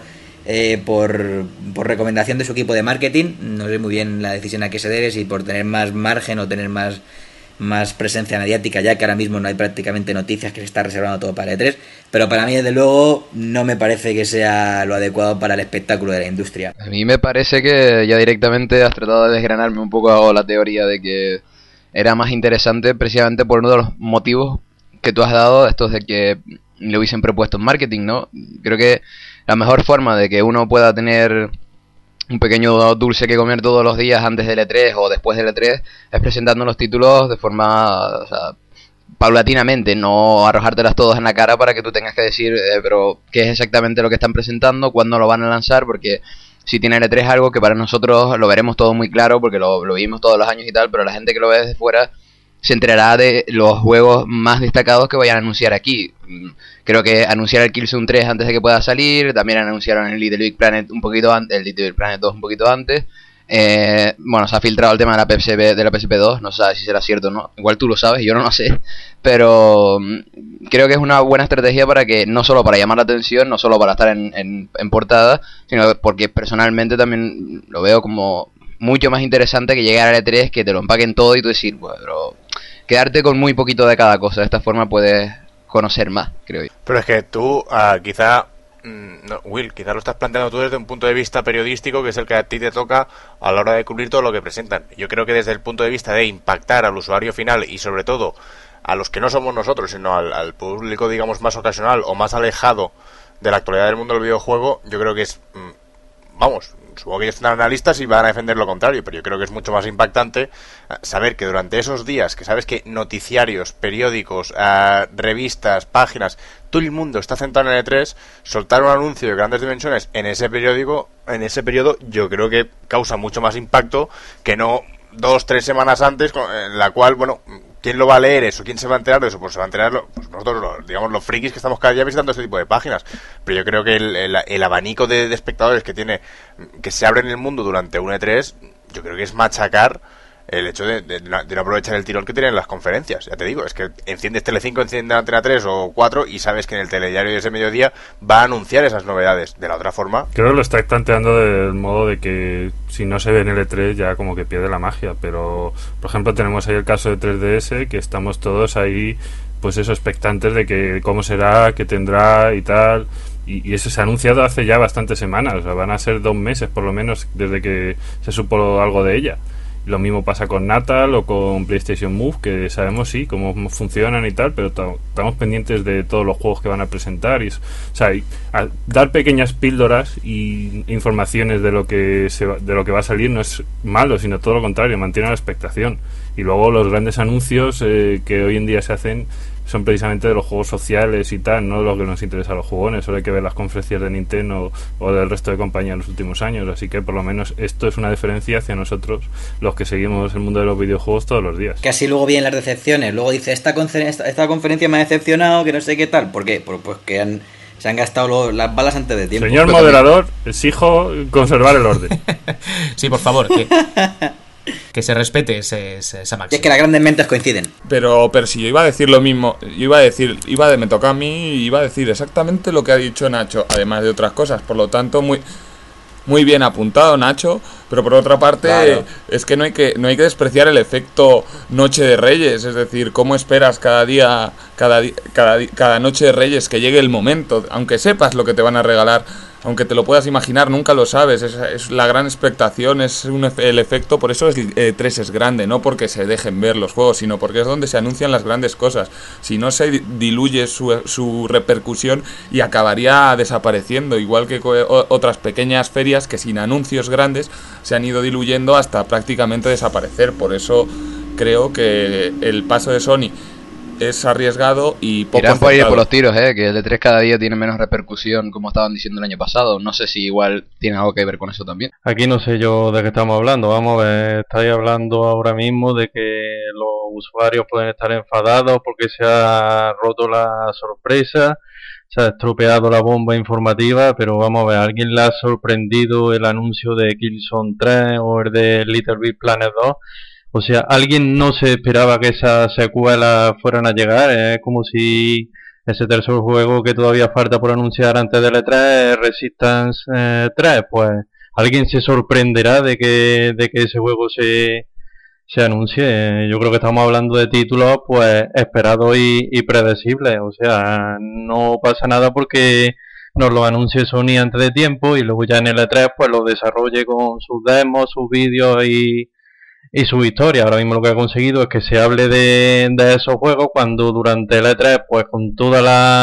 por recomendación de su equipo de marketing. No sé muy bien la decisión a qué se debe, si por tener más margen o tener más presencia mediática, ya que ahora mismo no hay prácticamente noticias, que se está reservando todo para E3, pero para mí, desde luego, no me parece que sea lo adecuado para el espectáculo de la industria. A mí me parece que ya directamente has tratado de desgranarme un poco la teoría de que era más interesante, precisamente por uno de los motivos que tú has dado, estos de que lo hubiesen propuesto en marketing, ¿no? Creo que la mejor forma de que uno pueda tener un pequeño dulce que comer todos los días antes del E3 o después del E3 es presentando los títulos de forma, o sea, paulatinamente, no arrojártelas todas en la cara para que tú tengas que decir, pero ¿qué es exactamente lo que están presentando? ¿Cuándo lo van a lanzar? Porque si tiene el E3 algo que para nosotros lo veremos todo muy claro, porque lo vimos todos los años y tal, pero la gente que lo ve desde fuera se enterará de los juegos más destacados que vayan a anunciar aquí. Creo que anunciar el Killzone 3 antes de que pueda salir, también anunciaron el Little Big Planet un poquito antes, el Little Big Planet 2 un poquito antes. Bueno, se ha filtrado el tema de la PSP 2, no sabes si será cierto o no, igual tú lo sabes, yo no lo sé, pero creo que es una buena estrategia para que, no solo para llamar la atención, no solo para estar en portada, sino porque personalmente también lo veo como mucho más interesante que llegar al E3, que te lo empaquen todo y tú decir, bueno, pero quedarte con muy poquito de cada cosa. De esta forma puedes conocer más, creo yo. Pero es que tú, quizá, Will, quizá lo estás planteando tú desde un punto de vista periodístico, que es el que a ti te toca a la hora de cubrir todo lo que presentan. Yo creo que desde el punto de vista de impactar al usuario final y sobre todo a los que no somos nosotros, sino al público, digamos, más ocasional o más alejado de la actualidad del mundo del videojuego, yo creo que es, vamos, supongo que ellos tendrán analistas y van a defender lo contrario, pero yo creo que es mucho más impactante saber que durante esos días, que sabes que noticiarios, periódicos, revistas, páginas, todo el mundo está centrado en el E3, soltar un anuncio de grandes dimensiones en ese periódico, en ese periodo, yo creo que causa mucho más impacto que no 2-3 semanas antes, en la cual, bueno, ¿quién lo va a leer eso? ¿Quién se va a enterar de eso? Pues se va a enterar pues nosotros, digamos, los frikis que estamos cada día visitando este tipo de páginas. Pero yo creo que el abanico de espectadores que tiene, que se abre en el mundo durante un E3, yo creo que es machacar el hecho de no aprovechar el tirón que tienen las conferencias. Ya te digo, es que enciendes Telecinco, enciendes Antena 3 o 4 y sabes que en el telediario de ese mediodía va a anunciar esas novedades. De la otra forma, creo que lo está planteando del modo de que si no se ve en el E3 ya como que pierde la magia. Pero, por ejemplo, tenemos ahí el caso de 3DS, que estamos todos ahí, pues eso, expectantes de que cómo será, qué tendrá y tal. Y eso se ha anunciado hace ya bastantes semanas, o sea, van a ser 2 meses por lo menos desde que se supo algo de ella. Lo mismo pasa con Natal o con PlayStation Move, que sabemos sí cómo funcionan y tal, pero estamos pendientes de todos los juegos que van a presentar. O sea, dar pequeñas píldoras y informaciones de lo que va a salir no es malo, sino todo lo contrario, mantiene la expectación. Y luego los grandes anuncios que hoy en día se hacen, son precisamente de los juegos sociales y tal, no de lo que nos interesa a los jugones. Solo hay que ver las conferencias de Nintendo o del resto de compañías en los últimos años, así que por lo menos esto es una diferencia hacia nosotros, los que seguimos el mundo de los videojuegos todos los días. Que así luego vienen las decepciones, luego dice esta conferencia me ha decepcionado, que no sé qué tal. ¿Por qué? Pues que se han gastado las balas antes de tiempo. Señor moderador, exijo conservar el orden. Sí, por favor, que se respete esa máxima. Es que las grandes mentes coinciden. Pero si yo iba a decir lo mismo, me toca a mí y iba a decir exactamente lo que ha dicho Nacho, además de otras cosas. Por lo tanto, muy bien apuntado, Nacho. Pero por otra parte, claro, es que no hay que despreciar el efecto Noche de Reyes. Es decir, cómo esperas cada Noche de Reyes que llegue el momento, aunque sepas lo que te van a regalar. Aunque te lo puedas imaginar, nunca lo sabes. Es la gran expectación, el efecto. Por eso el 3 es grande, no porque se dejen ver los juegos, sino porque es donde se anuncian las grandes cosas. Si no, se diluye su repercusión y acabaría desapareciendo, igual que otras pequeñas ferias que sin anuncios grandes se han ido diluyendo hasta prácticamente desaparecer. Por eso creo que el paso de Sony es arriesgado y poco irán por acertado. ir por los tiros, que el E3 cada día tiene menos repercusión, como estaban diciendo el año pasado. No sé si igual tiene algo que ver con eso también. Aquí no sé yo de qué estamos hablando. Vamos a ver, estáis hablando ahora mismo de que los usuarios pueden estar enfadados porque se ha roto la sorpresa, se ha estropeado la bomba informativa, pero vamos a ver, ¿a alguien le ha sorprendido el anuncio de Killzone 3 o el de Little Big Planet 2? O sea, ¿alguien no se esperaba que esas secuelas fueran a llegar? Es como si ese tercer juego que todavía falta por anunciar antes del E3, Resistance 3, pues alguien se sorprenderá de que ese juego se anuncie. Yo creo que estamos hablando de títulos pues esperados y predecibles. O sea, no pasa nada porque nos lo anuncie Sony antes de tiempo y luego ya en el E3 pues lo desarrolle con sus demos, sus vídeos y su historia. Ahora mismo lo que ha conseguido es que se hable de esos juegos cuando durante el E3, pues con toda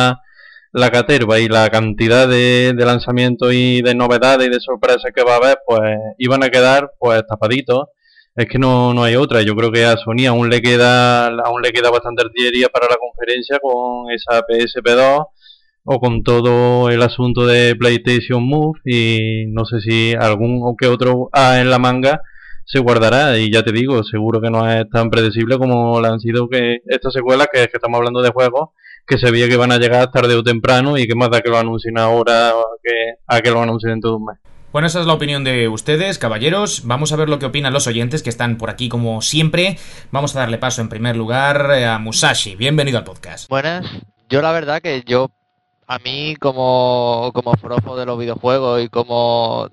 la caterva y la cantidad de lanzamientos y de novedades y de sorpresas que va a haber, pues iban a quedar pues tapaditos. Es que no hay otra. Yo creo que a Sony aún le queda bastante artillería para la conferencia con esa PSP2 o con todo el asunto de PlayStation Move, y no sé si algún o que otro en la manga se guardará. Y ya te digo, seguro que no es tan predecible como lo han sido que estas secuelas, que es que estamos hablando de juegos que se veía que van a llegar tarde o temprano, y que más da que lo anuncien ahora a que lo anuncien dentro de un mes. Bueno, esa es la opinión de ustedes, caballeros. Vamos a ver lo que opinan los oyentes, que están por aquí como siempre. Vamos a darle paso en primer lugar a Musashi. Bienvenido al podcast. Buenas. Yo la verdad que a mí como forofo de los videojuegos y como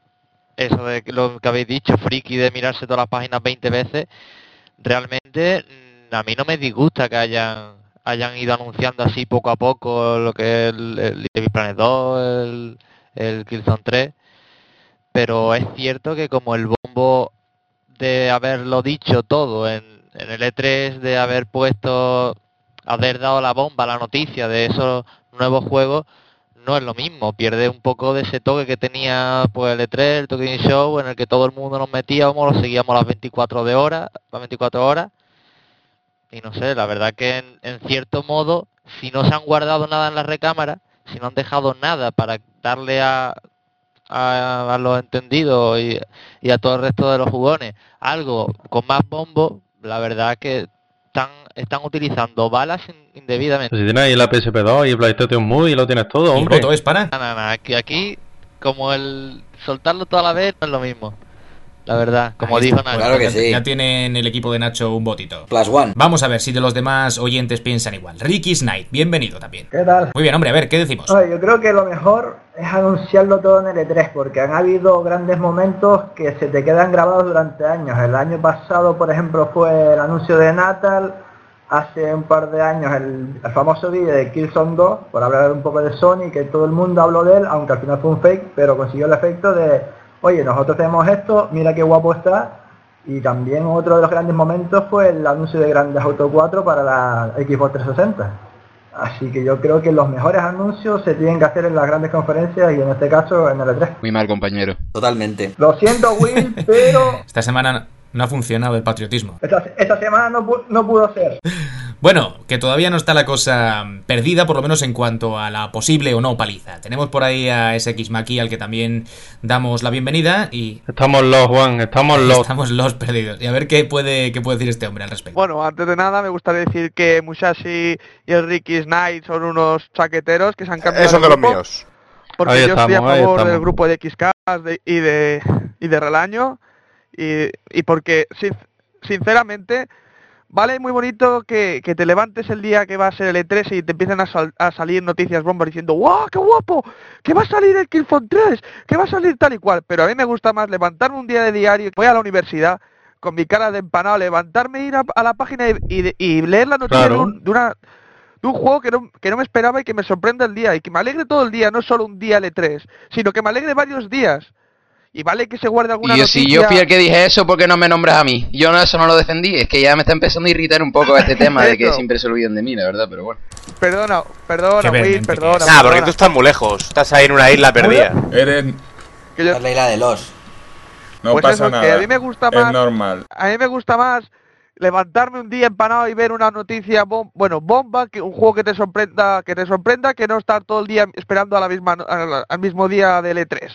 eso de lo que habéis dicho, friki de mirarse todas las páginas 20 veces, realmente a mí no me disgusta que hayan ido anunciando así poco a poco lo que es el Little Big Planet 2, el Killzone 3, pero es cierto que como el bombo de haberlo dicho todo en el E3, de haber dado la bomba, la noticia de esos nuevos juegos, no es lo mismo, pierde un poco de ese toque que tenía pues el E3, el Tokyo Game Show, en el que todo el mundo nos metíamos, lo seguíamos las 24 horas, y no sé, la verdad que en cierto modo, si no se han guardado nada en la recámara, si no han dejado nada para darle a los entendidos y a todo el resto de los jugones algo con más bombo, la verdad que están utilizando balas indebidamente. Pues si tienes ahí la PSP2 y el PlayStation Move y lo tienes todo, hombre. ¿Y voto es para? Nada, aquí como el soltarlo toda la vez no es lo mismo. La verdad, como dijo Nacho. Claro que sí. Ya tiene en el equipo de Nacho un votito. +1. Vamos a ver si de los demás oyentes piensan igual. Ricky Knight, bienvenido también. ¿Qué tal? Muy bien, hombre, a ver, ¿qué decimos? Yo creo que lo mejor es anunciarlo todo en el E3, porque han habido grandes momentos que se te quedan grabados durante años. El año pasado, por ejemplo, fue el anuncio de Natal. Hace un par de años el famoso vídeo de Killzone 2, por hablar un poco de Sony, que todo el mundo habló de él, aunque al final fue un fake, pero consiguió el efecto de, oye, nosotros tenemos esto, mira qué guapo está. Y también otro de los grandes momentos fue el anuncio de Grand Theft Auto 4 para la Xbox 360. Así que yo creo que los mejores anuncios se tienen que hacer en las grandes conferencias y en este caso en el E3. Muy mal, compañero. Totalmente. Lo siento, Will, pero Esta semana no ha funcionado el patriotismo. esta semana no pudo ser. Bueno, que todavía no está la cosa perdida, por lo menos en cuanto a la posible o no paliza. Tenemos por ahí a SX Maki, al que también damos la bienvenida y... Estamos los, Juan, estamos los perdidos. Y a ver qué puede decir este hombre al respecto. Bueno, antes de nada me gustaría decir que Musashi y el Ricky Knight son unos chaqueteros que se han cambiado. Esos de los míos. Porque yo estoy a favor del grupo de XK y de Relaño. Y porque, sinceramente... Vale, muy bonito que te levantes el día que va a ser el E3 y te empiecen a salir noticias bombas diciendo ¡guau, qué guapo! ¡Que va a salir el Killzone 3! ¡Que va a salir tal y cual! Pero a mí me gusta más levantarme un día de diario, voy a la universidad con mi cara de empanado, levantarme, ir a la página y leer la noticia de un juego que no me esperaba y que me sorprenda el día y que me alegre todo el día, no solo un día el E3, sino que me alegre varios días. Y vale que se guarde alguna noticia... Si yo fui el que dije eso, ¿por qué no me nombras a mí? Yo eso no lo defendí, es que ya me está empezando a irritar un poco este tema de que siempre se olviden de mí, la verdad, pero bueno. Perdona, Will, perdona. Nah, porque tú estás muy lejos, estás ahí en una isla perdida. Eres... Es la isla de los... No pues pasa eso, nada, que a mí me gusta más, es normal. A mí me gusta más levantarme un día empanado y ver una noticia, bomba, que un juego que te sorprenda, que no estar todo el día esperando al mismo día del E3.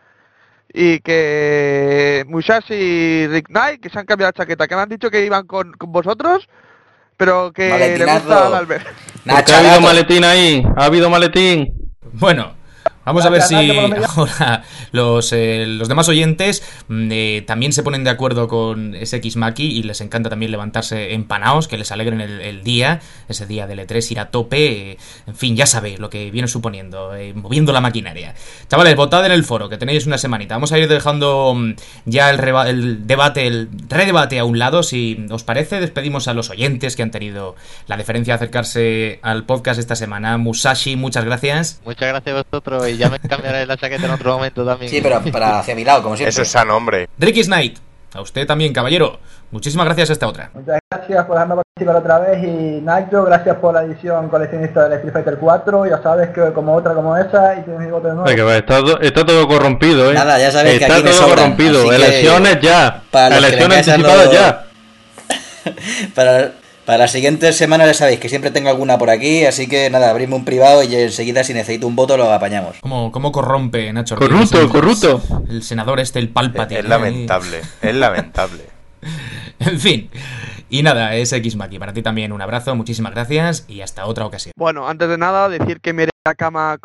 Y que Musashi y Rick Knight, que se han cambiado la chaqueta, que me han dicho que iban con vosotros, pero que le gusta al Albert. ¿Ha habido maletín ahí? ¿Ha habido maletín? Bueno, vamos a ver si ahora los demás oyentes también se ponen de acuerdo con SX Maki y les encanta también levantarse empanaos, que les alegren el día, ese día del E3, ir a tope, en fin, ya sabéis lo que viene suponiendo, moviendo la maquinaria. Chavales, votad en el foro, que tenéis una semanita. Vamos a ir dejando ya el redebate a un lado, si os parece. Despedimos a los oyentes que han tenido la deferencia de acercarse al podcast esta semana. Musashi, muchas gracias. Muchas gracias a vosotros y ya me cambiaré la chaqueta en otro momento también. Sí, pero para hacia mi lado, como siempre. Eso es sano, hombre. Ricky Knight, a usted también, caballero. Muchísimas gracias hasta otra. Muchas gracias por dejarme participar otra vez y Nacho, gracias por la edición coleccionista del Street Fighter 4. Ya sabes que como otra como esa y tienes mi voto de nuevo. Ay, que va, está todo corrompido, ¿eh? Nada, ya sabes que aquí me todo sobran, corrompido. Elecciones ya. Elecciones anticipadas ya. Para las siguientes semanas ya sabéis que siempre tengo alguna por aquí, así que nada, abrirme un privado y enseguida si necesito un voto lo apañamos. ¿Cómo corrompe Nacho? Corrupto. El senador el Palpatine. Es lamentable, es lamentable. En fin. Y nada, SX Maki, para ti también un abrazo, muchísimas gracias y hasta otra ocasión. Bueno, antes de nada, decir que me iré a la cama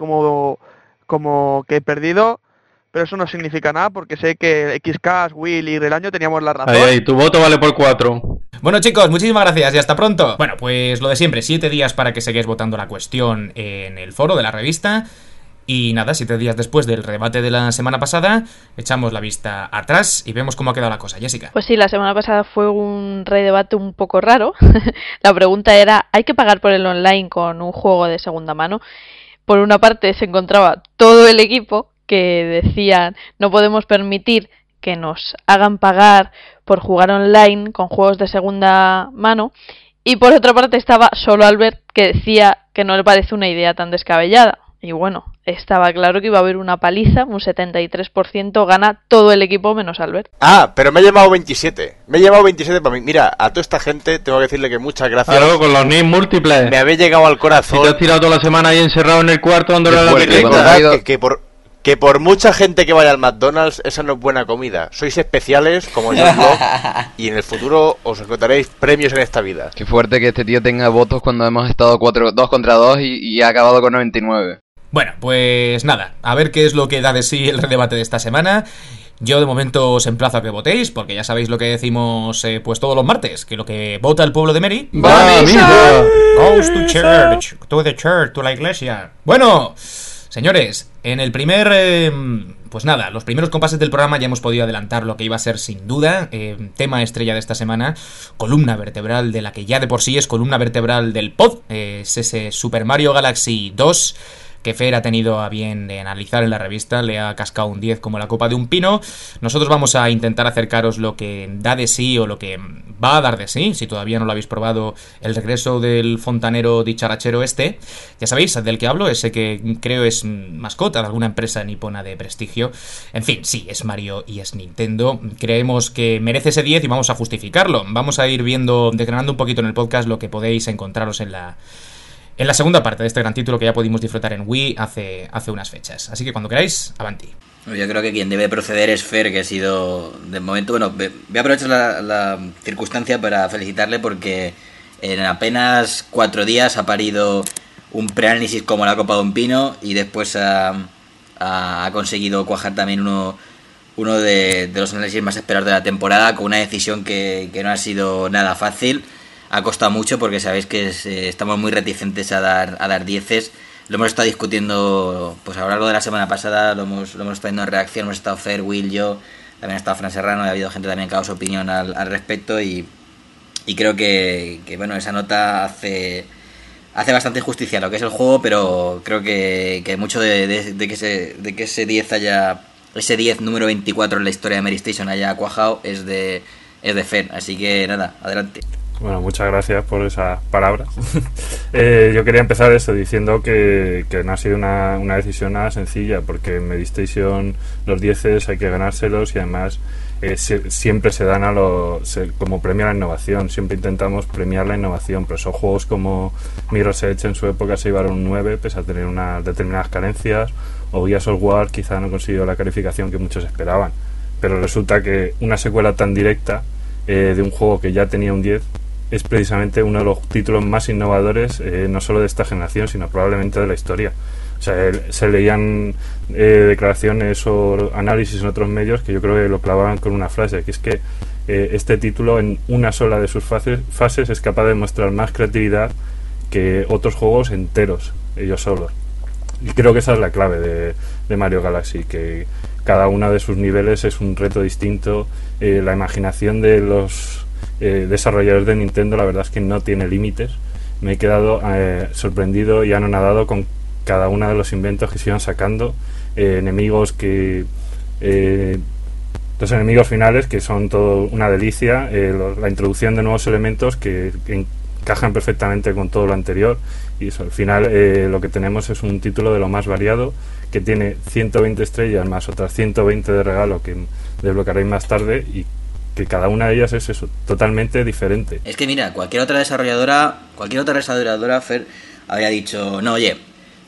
como que he perdido, pero eso no significa nada porque sé que XK, Will y Relaño teníamos la razón. Ahí, tu voto vale por 4. Bueno chicos, muchísimas gracias y hasta pronto. Bueno, pues lo de siempre, 7 días para que sigáis votando la cuestión en el foro de la revista. Y nada, 7 días después del rebate de la semana pasada, echamos la vista atrás y vemos cómo ha quedado la cosa. Jessica. Pues sí, la semana pasada fue un redebate un poco raro. La pregunta era, ¿hay que pagar por el online con un juego de segunda mano? Por una parte se encontraba todo el equipo que decían, no podemos permitir que nos hagan pagar por jugar online con juegos de segunda mano. Y por otra parte estaba solo Albert, que decía que no le parece una idea tan descabellada. Y bueno, estaba claro que iba a haber una paliza, un 73% gana todo el equipo menos Albert. Ah, pero me he llevado 27. Me he llevado 27 para mí. Mira, a toda esta gente tengo que decirle que muchas gracias. Claro, con los NIS múltiples. Me habéis llegado al corazón. Si te has tirado toda la semana ahí encerrado en el cuarto dándole la recordad que por mucha gente que vaya al McDonald's, esa no es buena comida. Sois especiales, como yo, y en el futuro os encontraréis premios en esta vida. Qué fuerte que este tío tenga votos cuando hemos estado 2 contra 2 y ha acabado con 99. Bueno, pues nada, a ver qué es lo que da de sí el redebate de esta semana. Yo de momento os emplazo a que votéis, porque ya sabéis lo que decimos pues todos los martes, que lo que vota el pueblo de Mary ¡va a misa! Goes to church, to the church, to la iglesia. Bueno, señores, en el primer... pues nada, los primeros compases del programa ya hemos podido adelantar lo que iba a ser sin duda tema estrella de esta semana, columna vertebral de la que ya de por sí es columna vertebral del pod, es ese Super Mario Galaxy 2, que Fer ha tenido a bien de analizar en la revista, le ha cascado un 10 como la copa de un pino. Nosotros vamos a intentar acercaros lo que da de sí o lo que va a dar de sí, si todavía no lo habéis probado, el regreso del fontanero dicharachero este, ya sabéis del que hablo, ese que creo es mascota de alguna empresa nipona de prestigio. En fin, sí, es Mario y es Nintendo. Creemos que merece ese 10 y vamos a justificarlo. Vamos a ir viendo, desgranando un poquito en el podcast lo que podéis encontraros en la segunda parte de este gran título que ya pudimos disfrutar en Wii hace unas fechas. Así que cuando queráis, avanti. Yo creo que quien debe proceder es Fer, que ha sido, de momento, bueno, voy a aprovechar la circunstancia para felicitarle porque en apenas 4 días ha parido un preanálisis como la copa de un pino y después ha conseguido cuajar también uno de los análisis más esperados de la temporada, con una decisión que no ha sido nada fácil. Ha costado mucho porque sabéis que estamos muy reticentes a dar dieces. Lo hemos estado discutiendo pues a lo largo de la semana pasada, lo hemos estado viendo en reacción, hemos estado Fer, Will, yo, también ha estado Fran Serrano, y ha habido gente también que ha dado su opinión al respecto y creo que bueno, esa nota hace bastante justicia a lo que es el juego, pero creo que mucho de que ese 10 ese 10 número 24 en la historia de Mary Station haya cuajado es de Fer, así que nada, adelante. Bueno, muchas gracias por esas palabras. Yo quería empezar esto diciendo que no ha sido una decisión nada sencilla, porque en Medistation los 10 hay que ganárselos y además siempre se dan como premio a la innovación. Siempre intentamos premiar la innovación, pero son juegos como Mirror's Edge en su época se llevaron un 9 pese a tener unas determinadas carencias, o Gears of War quizá no consiguió la calificación que muchos esperaban, pero resulta que una secuela tan directa de un juego que ya tenía un 10 es precisamente uno de los títulos más innovadores, no solo de esta generación, sino probablemente de la historia. O sea, se leían declaraciones o análisis en otros medios que yo creo que lo clavaban con una frase, que es que este título en una sola de sus fases es capaz de mostrar más creatividad que otros juegos enteros, ellos solos. Y creo que esa es la clave de Mario Galaxy, que cada uno de sus niveles es un reto distinto. La imaginación de los desarrolladores de Nintendo, la verdad es que no tiene límites. Me he quedado sorprendido y anonadado con cada uno de los inventos que se iban sacando. Enemigos los enemigos finales, que son todo una delicia. La introducción de nuevos elementos que encajan perfectamente con todo lo anterior, y eso, al final lo que tenemos es un título de lo más variado, que tiene 120 estrellas más otras 120 de regalo que desbloquearéis más tarde, y que cada una de ellas es eso, totalmente diferente. Es que mira, cualquier otra desarrolladora, Fer, habría dicho, no, oye,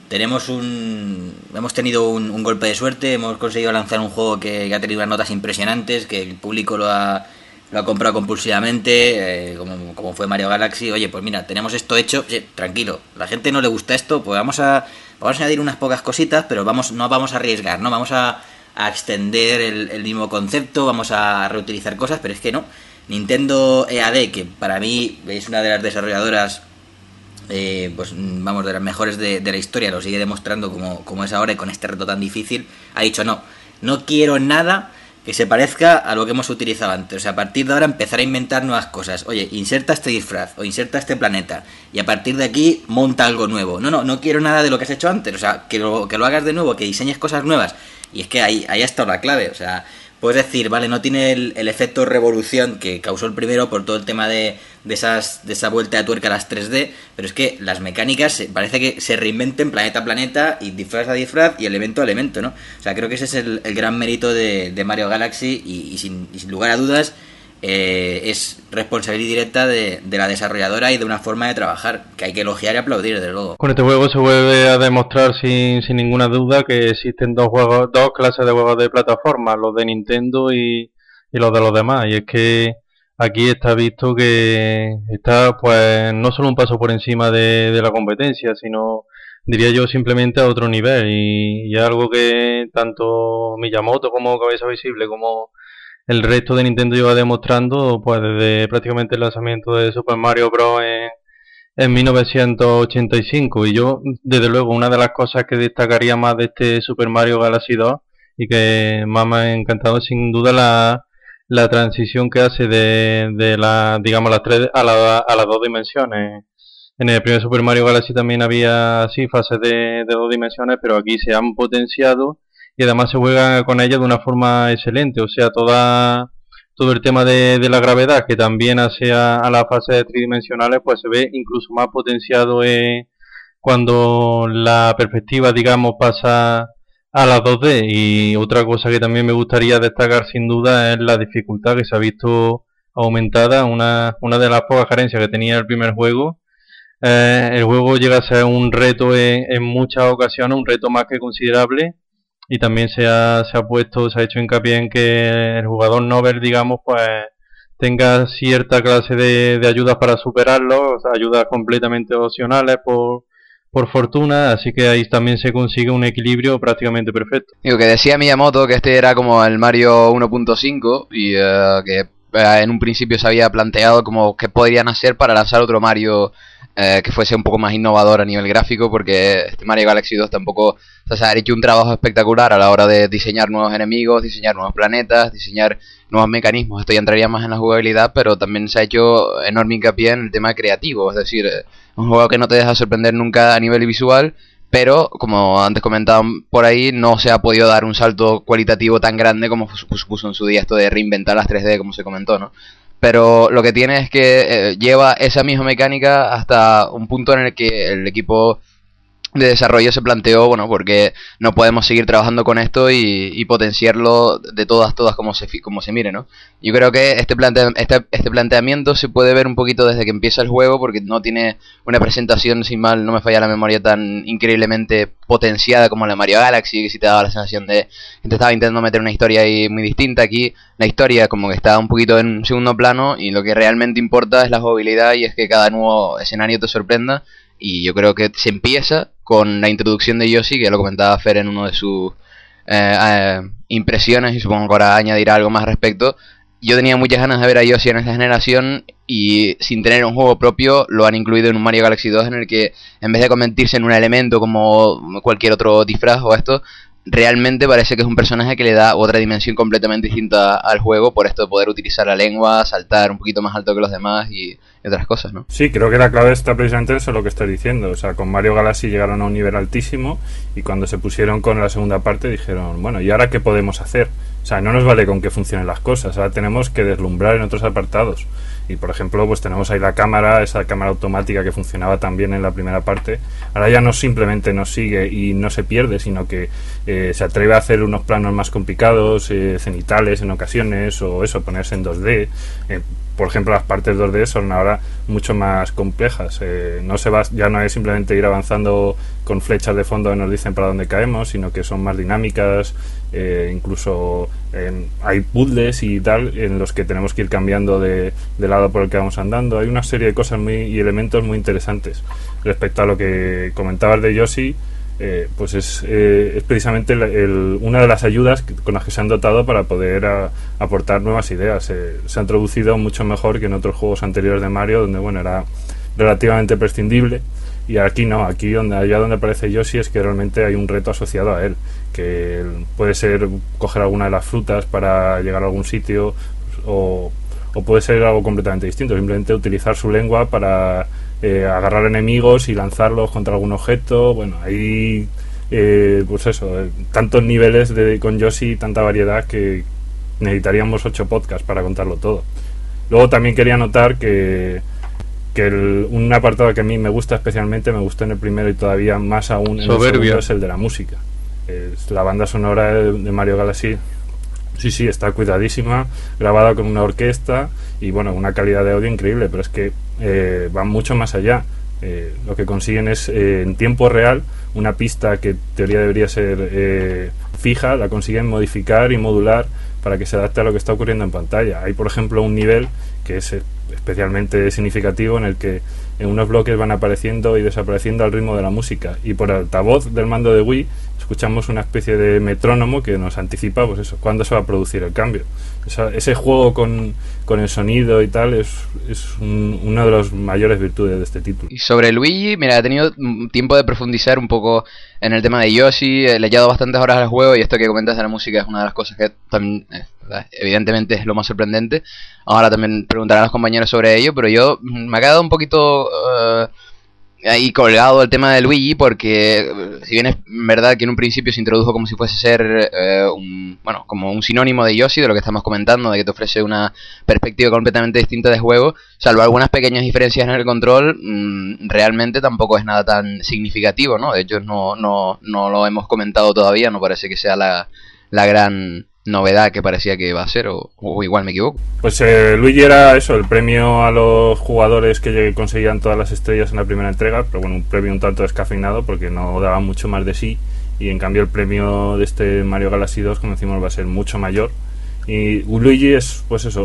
hemos tenido un golpe de suerte, hemos conseguido lanzar un juego que ha tenido unas notas impresionantes, que el público lo ha comprado compulsivamente, como fue Mario Galaxy. Oye, pues mira, tenemos esto hecho, oye, tranquilo, la gente no le gusta esto, pues vamos a añadir unas pocas cositas, pero no vamos a arriesgar, no vamos a extender el mismo concepto, vamos a reutilizar cosas, pero es que no. Nintendo EAD, que para mí es una de las desarrolladoras pues vamos, de las mejores de la historia, lo sigue demostrando como es ahora, y con este reto tan difícil, ha dicho no quiero nada que se parezca a lo que hemos utilizado antes. O sea, a partir de ahora empezar a inventar nuevas cosas. Oye, inserta este disfraz o inserta este planeta y a partir de aquí monta algo nuevo. No quiero nada de lo que has hecho antes. O sea, que lo hagas de nuevo, que diseñes cosas nuevas. Y es que ahí ha estado la clave. O sea, puedes decir, vale, no tiene el efecto revolución que causó el primero por todo el tema de esa vuelta de tuerca a las 3D, pero es que las mecánicas parece que se reinventen planeta a planeta y disfraz a disfraz y elemento a elemento, ¿no? O sea, creo que ese es el gran mérito de Mario Galaxy y sin lugar a dudas es responsabilidad directa de la desarrolladora y de una forma de trabajar que hay que elogiar y aplaudir, desde luego. Con este juego se vuelve a demostrar sin ninguna duda que existen dos clases de juegos de plataforma, los de Nintendo y los de los demás, y es que aquí está visto que está pues no solo un paso por encima de la competencia, sino diría yo simplemente a otro nivel, y algo que tanto Miyamoto como Cabeza Visible como el resto de Nintendo lleva demostrando pues desde prácticamente el lanzamiento de Super Mario Bros. En 1985, y yo desde luego una de las cosas que destacaría más de este Super Mario Galaxy 2 y que más me ha encantado es sin duda la transición que hace de la, digamos, las tres a las dos dimensiones. En el primer Super Mario Galaxy también había así fases de 2 dimensiones, pero aquí se han potenciado y además se juega con ellas de una forma excelente. O sea, todo el tema de la gravedad, que también hace a las fases tridimensionales, pues se ve incluso más potenciado cuando la perspectiva, digamos, pasa a la 2D. Y otra cosa que también me gustaría destacar sin duda es la dificultad, que se ha visto aumentada. Una de las pocas carencias que tenía el primer juego. El juego llega a ser un reto en muchas ocasiones, un reto más que considerable, y también se ha hecho hincapié en que el jugador novel, digamos, pues tenga cierta clase de ayudas para superarlo, o sea, ayudas completamente opcionales por fortuna, así que ahí también se consigue un equilibrio prácticamente perfecto. Digo, que decía Miyamoto que este era como el Mario 1.5 y que en un principio se había planteado como qué podrían hacer para lanzar otro Mario que fuese un poco más innovador a nivel gráfico, porque este Mario Galaxy 2 tampoco, o sea, se ha hecho un trabajo espectacular a la hora de diseñar nuevos enemigos, diseñar nuevos planetas, diseñar nuevos mecanismos. Esto ya entraría más en la jugabilidad, pero también se ha hecho enorme hincapié en el tema creativo, es decir, un juego que no te deja sorprender nunca a nivel visual, pero como antes comentaban por ahí, no se ha podido dar un salto cualitativo tan grande como supuso en su día esto de reinventar las 3D, como se comentó, ¿no? Pero lo que tiene es que lleva esa misma mecánica hasta un punto en el que el equipo de desarrollo se planteó, bueno, porque no podemos seguir trabajando con esto y potenciarlo de todas como se mire, ¿no? Yo creo que este planteamiento se puede ver un poquito desde que empieza el juego, porque no tiene una presentación, sin mal no me falla la memoria, tan increíblemente potenciada como la de Mario Galaxy, que sí te daba la sensación de que te estaba intentando meter una historia ahí muy distinta. Aquí la historia como que está un poquito en segundo plano, y lo que realmente importa es la jugabilidad, y es que cada nuevo escenario te sorprenda. Y yo creo que se empieza con la introducción de Yoshi, que ya lo comentaba Fer en uno de sus impresiones, y supongo que ahora añadirá algo más al respecto. Yo tenía muchas ganas de ver a Yoshi en esta generación, y sin tener un juego propio lo han incluido en un Mario Galaxy 2, en el que en vez de convertirse en un elemento como cualquier otro disfraz o esto, realmente parece que es un personaje que le da otra dimensión completamente distinta al juego, por esto de poder utilizar la lengua, saltar un poquito más alto que los demás y otras cosas, ¿no? Sí, creo que la clave está precisamente en eso, lo que estás diciendo. O sea, con Mario Galaxy llegaron a un nivel altísimo, y cuando se pusieron con la segunda parte dijeron, bueno, ¿y ahora qué podemos hacer? O sea, no nos vale con que funcionen las cosas, ahora tenemos que deslumbrar en otros apartados. Y por ejemplo, pues tenemos ahí la cámara, esa cámara automática que funcionaba tan bien en la primera parte. Ahora ya no simplemente nos sigue y no se pierde, sino que se atreve a hacer unos planos más complicados, cenitales en ocasiones, o eso, ponerse en 2D. Por ejemplo, las partes 2D son ahora mucho más complejas. Ya no es simplemente ir avanzando con flechas de fondo que nos dicen para dónde caemos, sino que son más dinámicas. Incluso hay puzzles y tal en los que tenemos que ir cambiando de lado por el que vamos andando. Hay una serie de cosas y elementos muy interesantes. Respecto a lo que comentabas de Yoshi, pues es precisamente una de las ayudas con las que se han dotado para poder aportar nuevas ideas. Se ha introducido mucho mejor que en otros juegos anteriores de Mario, donde bueno, era relativamente prescindible. Y aquí no, aquí allá donde aparece Yoshi es que realmente hay un reto asociado a él, que puede ser coger alguna de las frutas para llegar a algún sitio, o puede ser algo completamente distinto, simplemente utilizar su lengua para agarrar enemigos y lanzarlos contra algún objeto. Bueno, hay pues eso, tantos niveles con Yoshi, tanta variedad, que necesitaríamos 8 podcasts para contarlo todo. Luego también quería notar que un apartado que a mí me gusta especialmente, me gustó en el primero y todavía más aún en el segundo, es el de la música. La banda sonora de Mario Galaxy, sí, está cuidadísima, grabada con una orquesta y bueno, una calidad de audio increíble, pero es que va mucho más allá. Lo que consiguen es en tiempo real una pista que en teoría debería ser fija, la consiguen modificar y modular para que se adapte a lo que está ocurriendo en pantalla. Hay por ejemplo un nivel que es especialmente significativo, en el que en unos bloques van apareciendo y desapareciendo al ritmo de la música, y por altavoz del mando de Wii escuchamos una especie de metrónomo que nos anticipa pues eso, cuándo se va a producir el cambio. Ese juego con el sonido y tal es una de las mayores virtudes de este título. Y sobre Luigi, mira, he tenido tiempo de profundizar un poco en el tema de Yoshi, le he echado bastantes horas al juego, y esto que comentas de la música es una de las cosas que también evidentemente es lo más sorprendente. Ahora también preguntarán a los compañeros sobre ello, pero yo me ha quedado un poquito ahí colgado el tema de Luigi, porque si bien es verdad que en un principio se introdujo como si fuese ser como un sinónimo de Yoshi, de lo que estamos comentando, de que te ofrece una perspectiva completamente distinta de juego, salvo algunas pequeñas diferencias en el control, realmente tampoco es nada tan significativo, ¿no? De hecho no lo hemos comentado todavía, no parece que sea la gran novedad que parecía que iba a ser, o igual me equivoco. Pues Luigi era eso, el premio a los jugadores que conseguían todas las estrellas en la primera entrega, pero bueno, un premio un tanto descafeinado porque no daba mucho más de sí, y en cambio el premio de este Mario Galaxy 2, como decimos, va a ser mucho mayor. Y Luigi es, pues eso,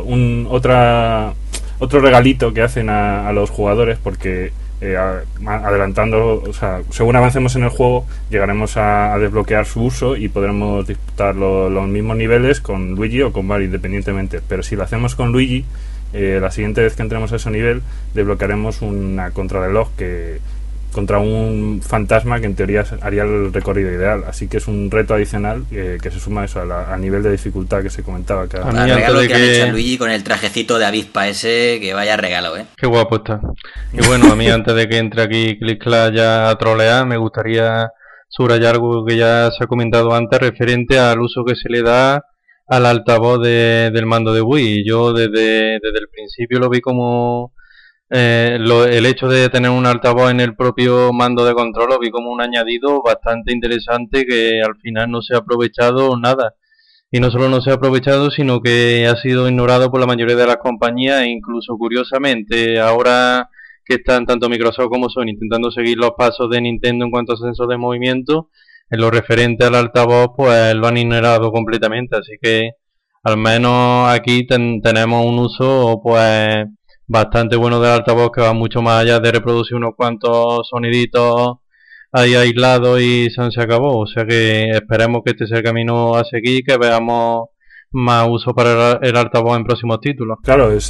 otro regalito que hacen a los jugadores, porque adelantando, o sea, según avancemos en el juego llegaremos a desbloquear su uso y podremos disputar los mismos niveles con Luigi o con Mario independientemente, pero si lo hacemos con Luigi, la siguiente vez que entremos a ese nivel desbloquearemos una contrarreloj contra un fantasma que en teoría haría el recorrido ideal, así que es un reto adicional que se suma a eso, al nivel de dificultad que se comentaba acá. El regalo que han hecho a Luigi con el trajecito de avispa ese, que vaya regalo, Qué guapo está. Y bueno, a mí antes de que entre aquí ClickClash ya a trolear, me gustaría subrayar algo que ya se ha comentado antes referente al uso que se le da al altavoz del mando de Wii. Yo desde el principio lo vi como el hecho de tener un altavoz en el propio mando de control lo vi como un añadido bastante interesante que al final no se ha aprovechado nada. Y no solo no se ha aprovechado, sino que ha sido ignorado por la mayoría de las compañías, e incluso curiosamente ahora que están tanto Microsoft como Sony intentando seguir los pasos de Nintendo en cuanto a sensor de movimiento, en lo referente al altavoz pues lo han ignorado completamente, así que al menos aquí tenemos un uso pues bastante bueno del altavoz, que va mucho más allá de reproducir unos cuantos soniditos ahí aislados y se acabó. O sea que esperemos que este sea el camino a seguir, que veamos más uso para el altavoz en próximos títulos. Claro, es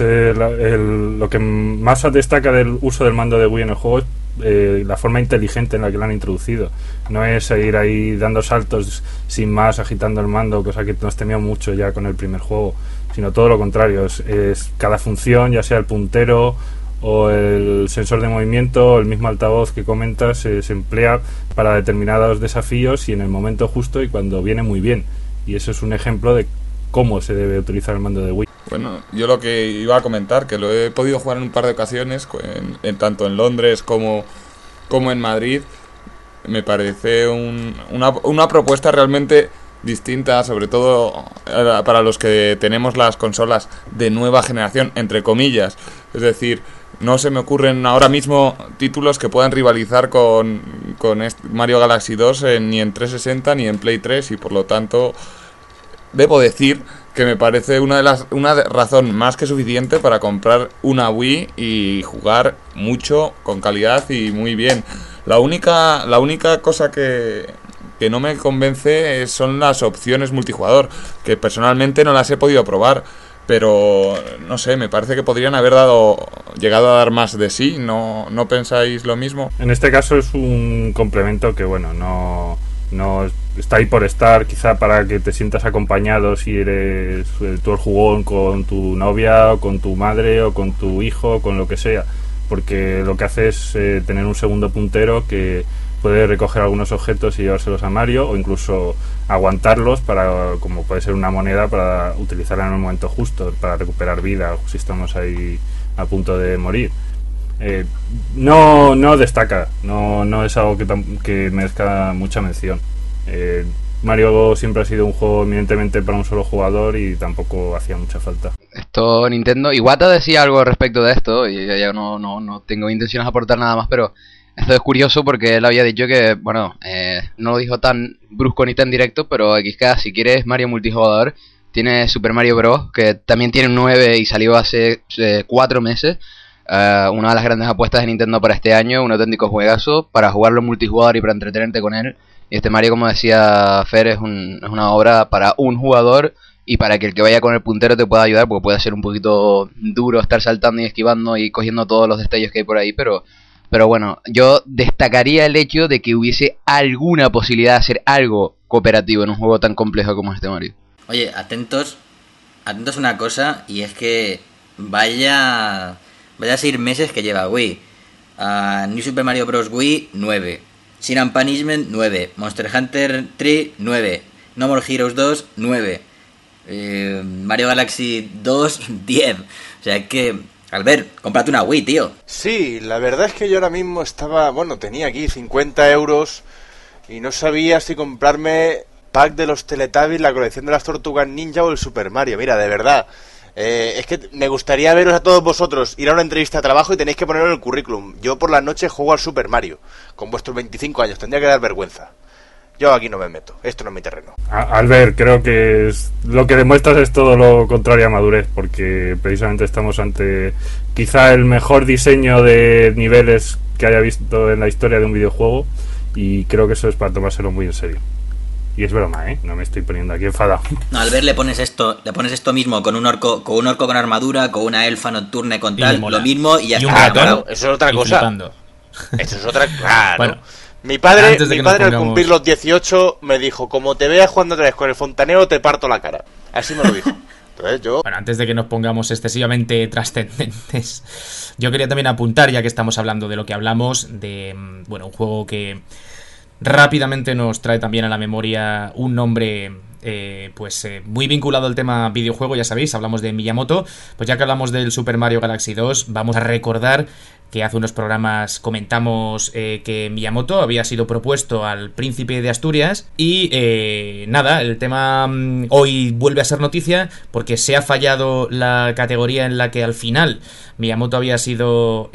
lo que más destaca del uso del mando de Wii en el juego es la forma inteligente en la que lo han introducido. No es ir ahí dando saltos sin más, agitando el mando, cosa que nos temía mucho ya con el primer juego, sino todo lo contrario. Es cada función, ya sea el puntero o el sensor de movimiento o el mismo altavoz que comentas, se emplea para determinados desafíos y en el momento justo y cuando viene muy bien. Y eso es un ejemplo de cómo se debe utilizar el mando de Wii. Bueno, yo lo que iba a comentar, que lo he podido jugar en un par de ocasiones, tanto en Londres como en Madrid, me parece una propuesta realmente distinta, sobre todo para los que tenemos las consolas de nueva generación, entre comillas. Es decir, no se me ocurren ahora mismo títulos que puedan rivalizar con Mario Galaxy 2 ni en 360 ni en Play 3, y por lo tanto debo decir que me parece una razón más que suficiente para comprar una Wii y jugar mucho, con calidad y muy bien. La única cosa que no me convence son las opciones multijugador, que personalmente no las he podido probar, pero no sé, me parece que podrían haber llegado a dar más de sí. ¿No pensáis lo mismo? En este caso es un complemento que bueno, no está ahí por estar, quizá para que te sientas acompañado si eres tú el jugón con tu novia o con tu madre o con tu hijo o con lo que sea, porque lo que hace es tener un segundo puntero que puede recoger algunos objetos y llevárselos a Mario, o incluso aguantarlos como puede ser una moneda, para utilizarla en el momento justo para recuperar vida si estamos ahí a punto de morir. No destaca, no es algo que merezca mucha mención. Mario siempre ha sido un juego eminentemente para un solo jugador y tampoco hacía mucha falta. Esto Nintendo, Iwata decía algo respecto de esto, y ya no tengo intenciones de aportar nada más, pero esto es curioso porque él había dicho que, bueno, no lo dijo tan brusco ni tan directo, pero XK, si quieres Mario multijugador, tiene Super Mario Bros, que también tiene un 9 y salió hace 4 meses. Una de las grandes apuestas de Nintendo para este año, un auténtico juegazo para jugarlo multijugador y para entretenerte con él. Y este Mario, como decía Fer, es una obra para un jugador y para que el que vaya con el puntero te pueda ayudar, porque puede ser un poquito duro estar saltando y esquivando y cogiendo todos los destellos que hay por ahí, pero bueno, yo destacaría el hecho de que hubiese alguna posibilidad de hacer algo cooperativo en un juego tan complejo como este Mario. Oye, atentos a una cosa, y es que vaya 6 meses que lleva Wii. New Super Mario Bros. Wii, 9. Sin and Punishment, 9. Monster Hunter 3, 9. No More Heroes 2, 9. Mario Galaxy 2, 10. O sea, es que... Albert, cómprate una Wii, tío. Sí, la verdad es que yo ahora mismo tenía aquí 50 euros y no sabía si comprarme pack de los Teletubbies, la colección de las Tortugas Ninja o el Super Mario. Mira, de verdad, es que me gustaría veros a todos vosotros, ir a una entrevista de trabajo y tenéis que ponerlo en el currículum. Yo por las noches juego al Super Mario, con vuestros 25 años, tendría que dar vergüenza. Yo aquí no me meto, esto no es mi terreno. Albert, creo que lo que demuestras es todo lo contrario a madurez, porque precisamente estamos ante quizá el mejor diseño de niveles que haya visto en la historia de un videojuego, y creo que eso es para tomárselo muy en serio. Y es broma, no me estoy poniendo aquí enfadado. No, Albert, le pones esto mismo con un orco con armadura, con una elfa nocturna con tal, lo mismo y ya está. Claro, eso es otra cosa. Eso es otra, claro. Bueno, mi padre al cumplir los 18 me dijo: como te veas jugando otra vez con el fontanero, te parto la cara. Así me lo dijo. Entonces Bueno, antes de que nos pongamos excesivamente trascendentes, yo quería también apuntar, ya que estamos hablando de lo que hablamos, de un juego que rápidamente nos trae también a la memoria un nombre muy vinculado al tema videojuego. Ya sabéis, hablamos de Miyamoto. Pues ya que hablamos del Super Mario Galaxy 2, vamos a recordar que hace unos programas comentamos que Miyamoto había sido propuesto al Príncipe de Asturias y el tema hoy vuelve a ser noticia porque se ha fallado la categoría en la que al final Miyamoto había sido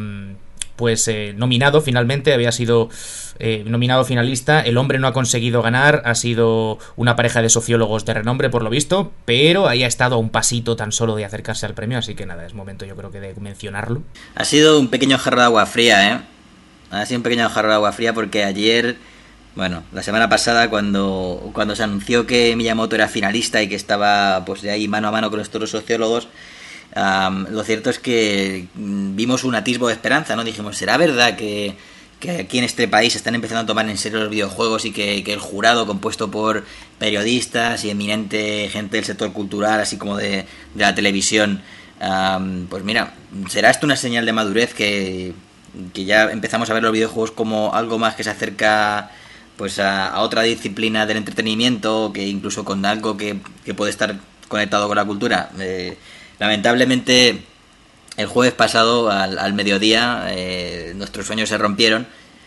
nominado finalmente, había sido nominado finalista. El hombre no ha conseguido ganar, ha sido una pareja de sociólogos de renombre por lo visto, pero ahí ha estado a un pasito tan solo de acercarse al premio, así que nada, es momento yo creo que de mencionarlo. Ha sido un pequeño jarro de agua fría, ha sido un pequeño jarro de agua fría porque ayer, la semana pasada cuando se anunció que Miyamoto era finalista y que estaba pues de ahí mano a mano con estos sociólogos, lo cierto es que vimos un atisbo de esperanza, ¿no? Dijimos, ¿será verdad que aquí en este país están empezando a tomar en serio los videojuegos y que el jurado, compuesto por periodistas y eminente gente del sector cultural, así como de la televisión, pues mira, será esto una señal de madurez que ya empezamos a ver los videojuegos como algo más que se acerca pues a otra disciplina del entretenimiento, que incluso con algo que puede estar conectado con la cultura? Lamentablemente el jueves pasado al mediodía nuestros sueños se rompieron,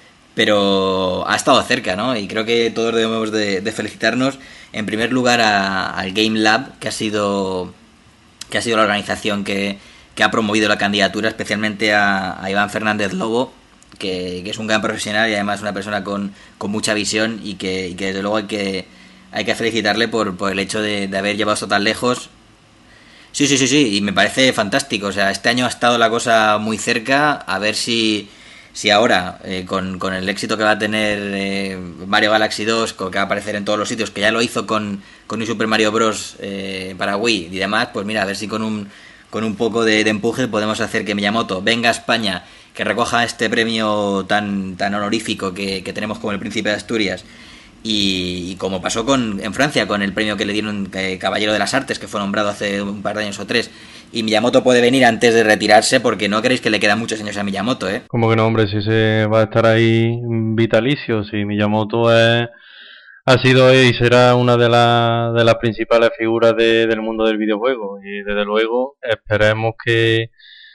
pero ha estado cerca, ¿no? Y creo que todos debemos de felicitarnos en primer lugar al Game Lab, que ha sido la organización que ha promovido la candidatura, especialmente a Iván Fernández Lobo, que es un gran profesional y además una persona con mucha visión y que desde luego hay que felicitarle por el hecho de haber llevado esto tan lejos. Sí, y me parece fantástico. O sea, este año ha estado la cosa muy cerca. A ver si ahora, con el éxito que va a tener Mario Galaxy 2, que va a aparecer en todos los sitios, que ya lo hizo con New Super Mario Bros. Para Wii y demás, pues mira, a ver si con un poco de empuje podemos hacer que Miyamoto venga a España, que recoja este premio tan honorífico que tenemos como el Príncipe de Asturias. Y como pasó en Francia con el premio que le dieron Caballero de las Artes, que fue nombrado hace un par de años o 3, y Miyamoto puede venir antes de retirarse, porque no queréis que le quedan muchos años a Miyamoto, ¿eh? Como que no, hombre, si se va a estar ahí vitalicio, si Miyamoto ha sido y será una de las principales figuras del mundo del videojuego, y desde luego esperemos que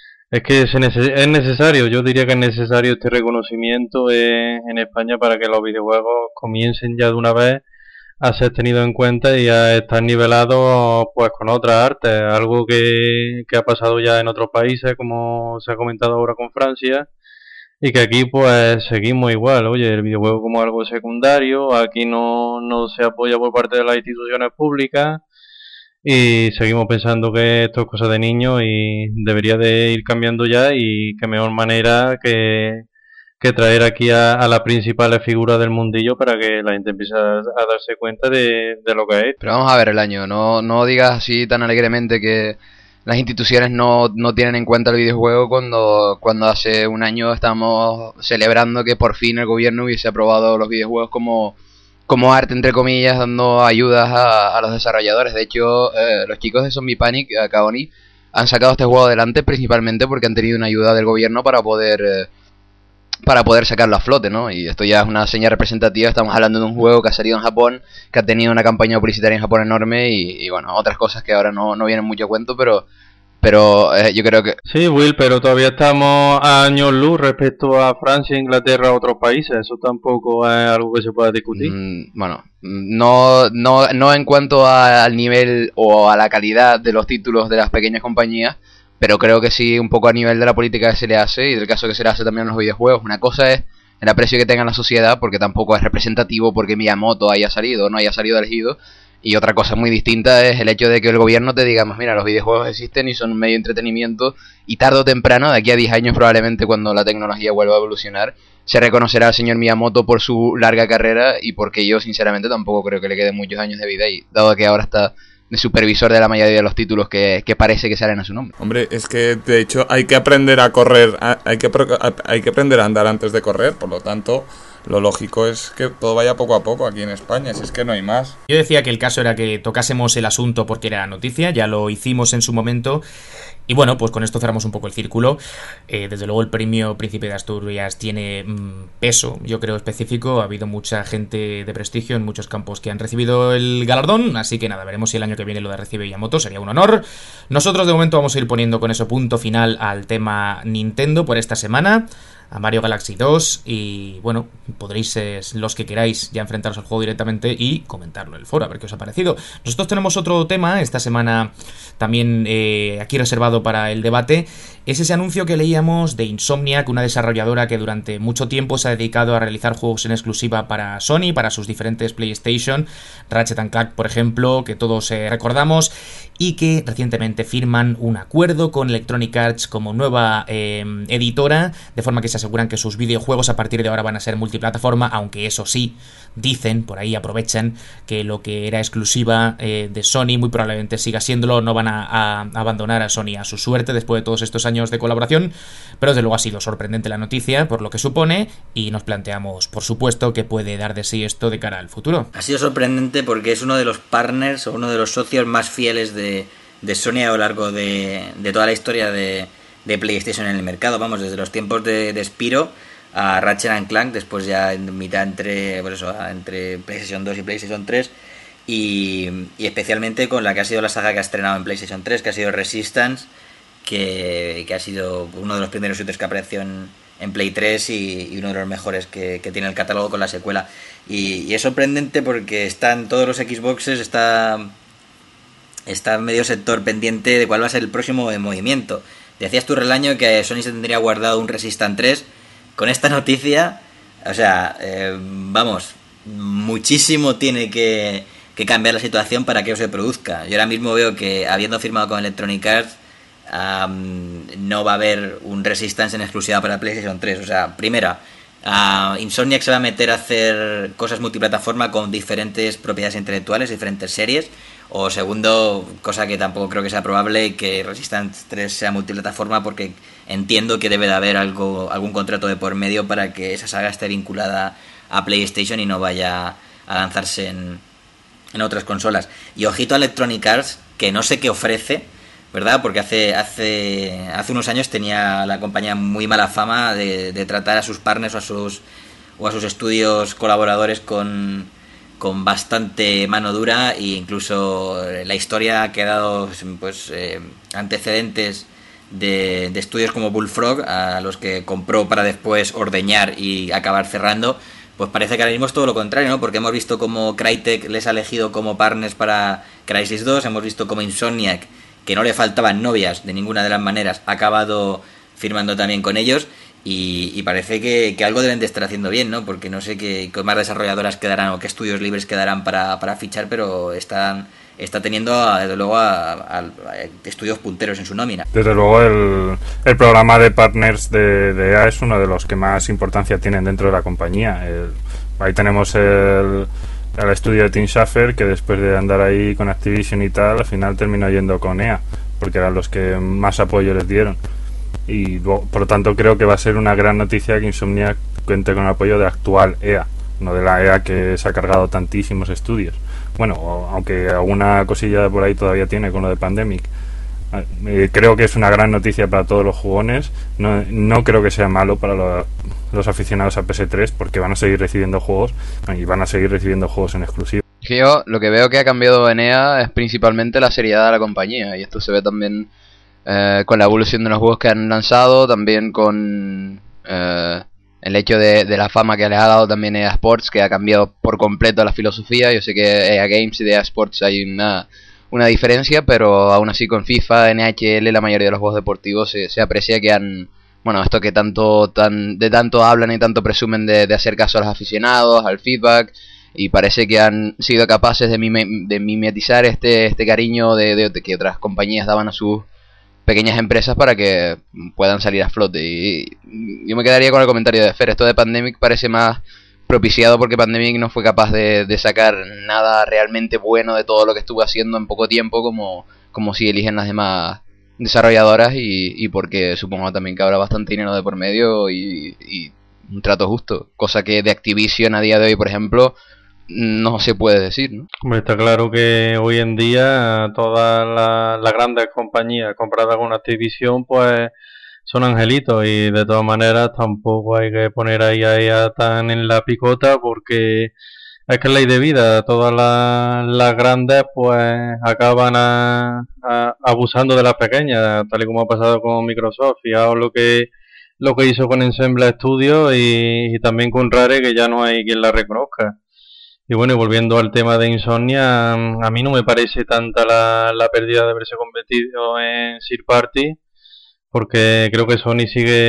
es necesario, yo diría que es necesario este reconocimiento en España para que los videojuegos comiencen ya de una vez a ser tenidos en cuenta y a estar nivelados pues con otras artes, algo que ha pasado ya en otros países, como se ha comentado ahora con Francia, y que aquí pues seguimos igual. Oye, el videojuego como algo secundario, aquí no se apoya por parte de las instituciones públicas, y seguimos pensando que esto es cosa de niños y debería de ir cambiando ya, y qué mejor manera que traer aquí a la principal figura del mundillo para que la gente empiece a darse cuenta de lo que es. Pero vamos a ver el año, no digas así tan alegremente que las instituciones no tienen en cuenta el videojuego cuando hace un año estamos celebrando que por fin el gobierno hubiese aprobado los videojuegos como arte, entre comillas, dando ayudas a los desarrolladores. De hecho, los chicos de Zombie Panic, Kaoni, han sacado este juego adelante principalmente porque han tenido una ayuda del gobierno para poder para poder sacarlo a flote, ¿no? Y esto ya es una señal representativa. Estamos hablando de un juego que ha salido en Japón, que ha tenido una campaña publicitaria en Japón enorme y bueno, otras cosas que ahora no vienen mucho a cuento, pero yo creo que... Sí, Will, pero todavía estamos a años luz respecto a Francia, Inglaterra, otros países. Eso tampoco es algo que se pueda discutir. Bueno, no en cuanto al nivel o a la calidad de los títulos de las pequeñas compañías, pero creo que sí un poco a nivel de la política que se le hace y del caso que se le hace también en los videojuegos. Una cosa es el aprecio que tenga la sociedad, porque tampoco es representativo porque Miyamoto haya salido o no haya salido elegido. Y otra cosa muy distinta es el hecho de que el gobierno te diga, mira, los videojuegos existen y son un medio de entretenimiento y tarde o temprano, de aquí a 10 años probablemente cuando la tecnología vuelva a evolucionar, se reconocerá al señor Miyamoto por su larga carrera y porque yo sinceramente tampoco creo que le queden muchos años de vida y dado que ahora está de supervisor de la mayoría de los títulos que parece que salen a su nombre. Hombre, es que de hecho hay que aprender a correr, hay que aprender a andar antes de correr, por lo tanto... Lo lógico es que todo vaya poco a poco aquí en España, si es que no hay más. Yo decía que el caso era que tocásemos el asunto porque era noticia, ya lo hicimos en su momento. Y bueno, pues con esto cerramos un poco el círculo. Desde luego el premio Príncipe de Asturias tiene peso, yo creo, específico. Ha habido mucha gente de prestigio en muchos campos que han recibido el galardón. Así que nada, veremos si el año que viene lo de recibe Miyamoto, sería un honor. Nosotros de momento vamos a ir poniendo con eso punto final al tema Nintendo por esta semana, a Mario Galaxy 2 y bueno, podréis los que queráis ya enfrentaros al juego directamente y comentarlo en el foro, a ver qué os ha parecido. Nosotros tenemos otro tema esta semana también aquí reservado para el debate. Es ese anuncio que leíamos de Insomniac, una desarrolladora que durante mucho tiempo se ha dedicado a realizar juegos en exclusiva para Sony, para sus diferentes PlayStation, Ratchet & Clank por ejemplo, que todos recordamos, y que recientemente firman un acuerdo con Electronic Arts como nueva editora, de forma que se aseguran que sus videojuegos a partir de ahora van a ser multiplataforma, aunque eso sí, dicen, por ahí aprovechan, que lo que era exclusiva de Sony muy probablemente siga siéndolo, no van a abandonar a Sony a su suerte después de todos estos años de colaboración, pero desde luego ha sido sorprendente la noticia por lo que supone y nos planteamos, por supuesto, qué puede dar de sí esto de cara al futuro. Ha sido sorprendente porque es uno de los partners o uno de los socios más fieles de Sony a lo largo de toda la historia de PlayStation en el mercado, vamos, desde los tiempos de Spyro a Ratchet & Clank, después ya en mitad entre PlayStation 2 y PlayStation 3 y especialmente con la que ha sido la saga que ha estrenado en PlayStation 3, que ha sido Resistance, que ha sido uno de los primeros shooters que apareció en Play 3 y uno de los mejores que tiene el catálogo con la secuela. Y es sorprendente porque están todos los Xboxes, está medio sector pendiente de cuál va a ser el próximo movimiento. Decías tú, Relaño, que Sony se tendría guardado un Resistance 3. Con esta noticia, o sea, vamos, muchísimo tiene que cambiar la situación para que eso se produzca. Yo ahora mismo veo que, habiendo firmado con Electronic Arts, no va a haber un Resistance en exclusiva para PlayStation 3. O sea, primera, Insomniac se va a meter a hacer cosas multiplataforma con diferentes propiedades intelectuales, diferentes series. O segundo, cosa que tampoco creo que sea probable, que Resistance 3 sea multiplataforma, porque entiendo que debe de haber algún contrato de por medio para que esa saga esté vinculada a PlayStation y no vaya a lanzarse en otras consolas. Y ojito a Electronic Arts, que no sé qué ofrece, ¿verdad? Porque hace unos años tenía la compañía muy mala fama de tratar a sus partners o a sus estudios colaboradores con bastante mano dura, e incluso la historia ha quedado pues antecedentes de estudios como Bullfrog, a los que compró para después ordeñar y acabar cerrando. Pues parece que ahora mismo es todo lo contrario, ¿no? Porque hemos visto como Crytek les ha elegido como partners para Crysis 2, hemos visto como Insomniac, que no le faltaban novias de ninguna de las maneras, ha acabado firmando también con ellos. Y parece que algo deben de estar haciendo bien, ¿no? Porque no sé qué más desarrolladoras quedarán o qué estudios libres quedarán para fichar, pero está teniendo desde luego a estudios punteros en su nómina. Desde luego el programa de partners de EA es uno de los que más importancia tienen dentro de la compañía. Ahí tenemos el estudio de Tim Schafer, que después de andar ahí con Activision y tal, al final terminó yendo con EA, porque eran los que más apoyo les dieron. Y por lo tanto creo que va a ser una gran noticia que Insomniac cuente con el apoyo de la actual EA, no de la EA que se ha cargado tantísimos estudios. Bueno, aunque alguna cosilla por ahí todavía tiene con lo de Pandemic. Creo que es una gran noticia para todos los jugones. No creo que sea malo para los aficionados a PS3 porque van a seguir recibiendo juegos y van a seguir recibiendo juegos en exclusivo. Yo lo que veo que ha cambiado en EA es principalmente la seriedad de la compañía, y esto se ve también con la evolución de los juegos que han lanzado, también con el hecho de la fama que les ha dado también EA Sports, que ha cambiado por completo la filosofía. Yo sé que EA Games y de EA Sports hay una diferencia, pero aún así con FIFA, NHL, la mayoría de los juegos deportivos se aprecia que han... Bueno, esto que tanto hablan y tanto presumen de hacer caso a los aficionados, al feedback, y parece que han sido capaces de mimetizar este cariño de que otras compañías daban a sus pequeñas empresas para que puedan salir a flote. Y yo me quedaría con el comentario de Fer. Esto de Pandemic parece más propiciado porque Pandemic no fue capaz de sacar nada realmente bueno de todo lo que estuvo haciendo en poco tiempo, como si eligen las demás desarrolladoras, y porque supongo también que habrá bastante dinero de por medio y un trato justo, cosa que de Activision a día de hoy, por ejemplo, no se puede decir, ¿no? Hombre, está claro que hoy en día todas las grandes compañías compradas con Activision pues son angelitos, y de todas maneras tampoco hay que poner ahí a ella tan en la picota, porque es que es ley de vida. Todas las grandes pues acaban abusando de las pequeñas, tal y como ha pasado con Microsoft. Fijaos lo que hizo con Ensemble Studios y también con Rare, que ya no hay quien la reconozca. Y bueno, y volviendo al tema de Insomnia, a mí no me parece tanta la pérdida de haberse convertido en Third Party, porque creo que Sony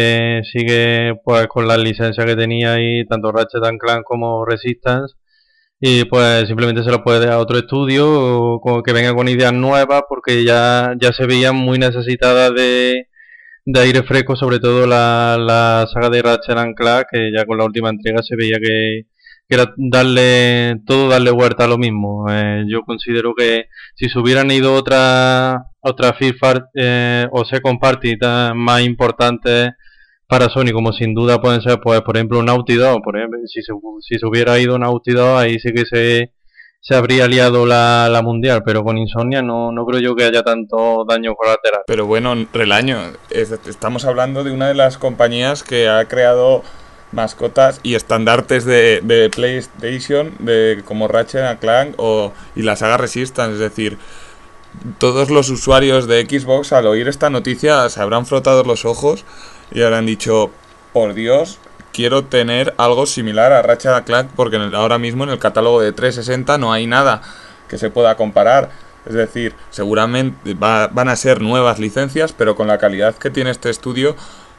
sigue pues con las licencias que tenía ahí, tanto Ratchet & Clank como Resistance, y pues simplemente se lo puede dar a otro estudio o que venga con ideas nuevas, porque ya se veían muy necesitadas de aire fresco, sobre todo la saga de Ratchet & Clank, que ya con la última entrega se veía que era darle vuelta a lo mismo. Yo considero que si se hubieran ido otra first o second party más importantes para Sony, como sin duda pueden ser, pues por ejemplo Naughty Dog, por ejemplo, si se hubiera ido Naughty Dog, ahí sí que se habría liado la mundial, pero con Insomnia no creo yo que haya tanto daño colateral. Pero bueno, Relaño, estamos hablando de una de las compañías que ha creado mascotas y estandartes de PlayStation, como Ratchet & Clank y la saga Resistance. Es decir, todos los usuarios de Xbox al oír esta noticia se habrán frotado los ojos y habrán dicho, por Dios, quiero tener algo similar a Ratchet & Clank, porque ahora mismo en el catálogo de 360 no hay nada que se pueda comparar. Es decir, seguramente van a ser nuevas licencias, pero con la calidad que tiene este estudio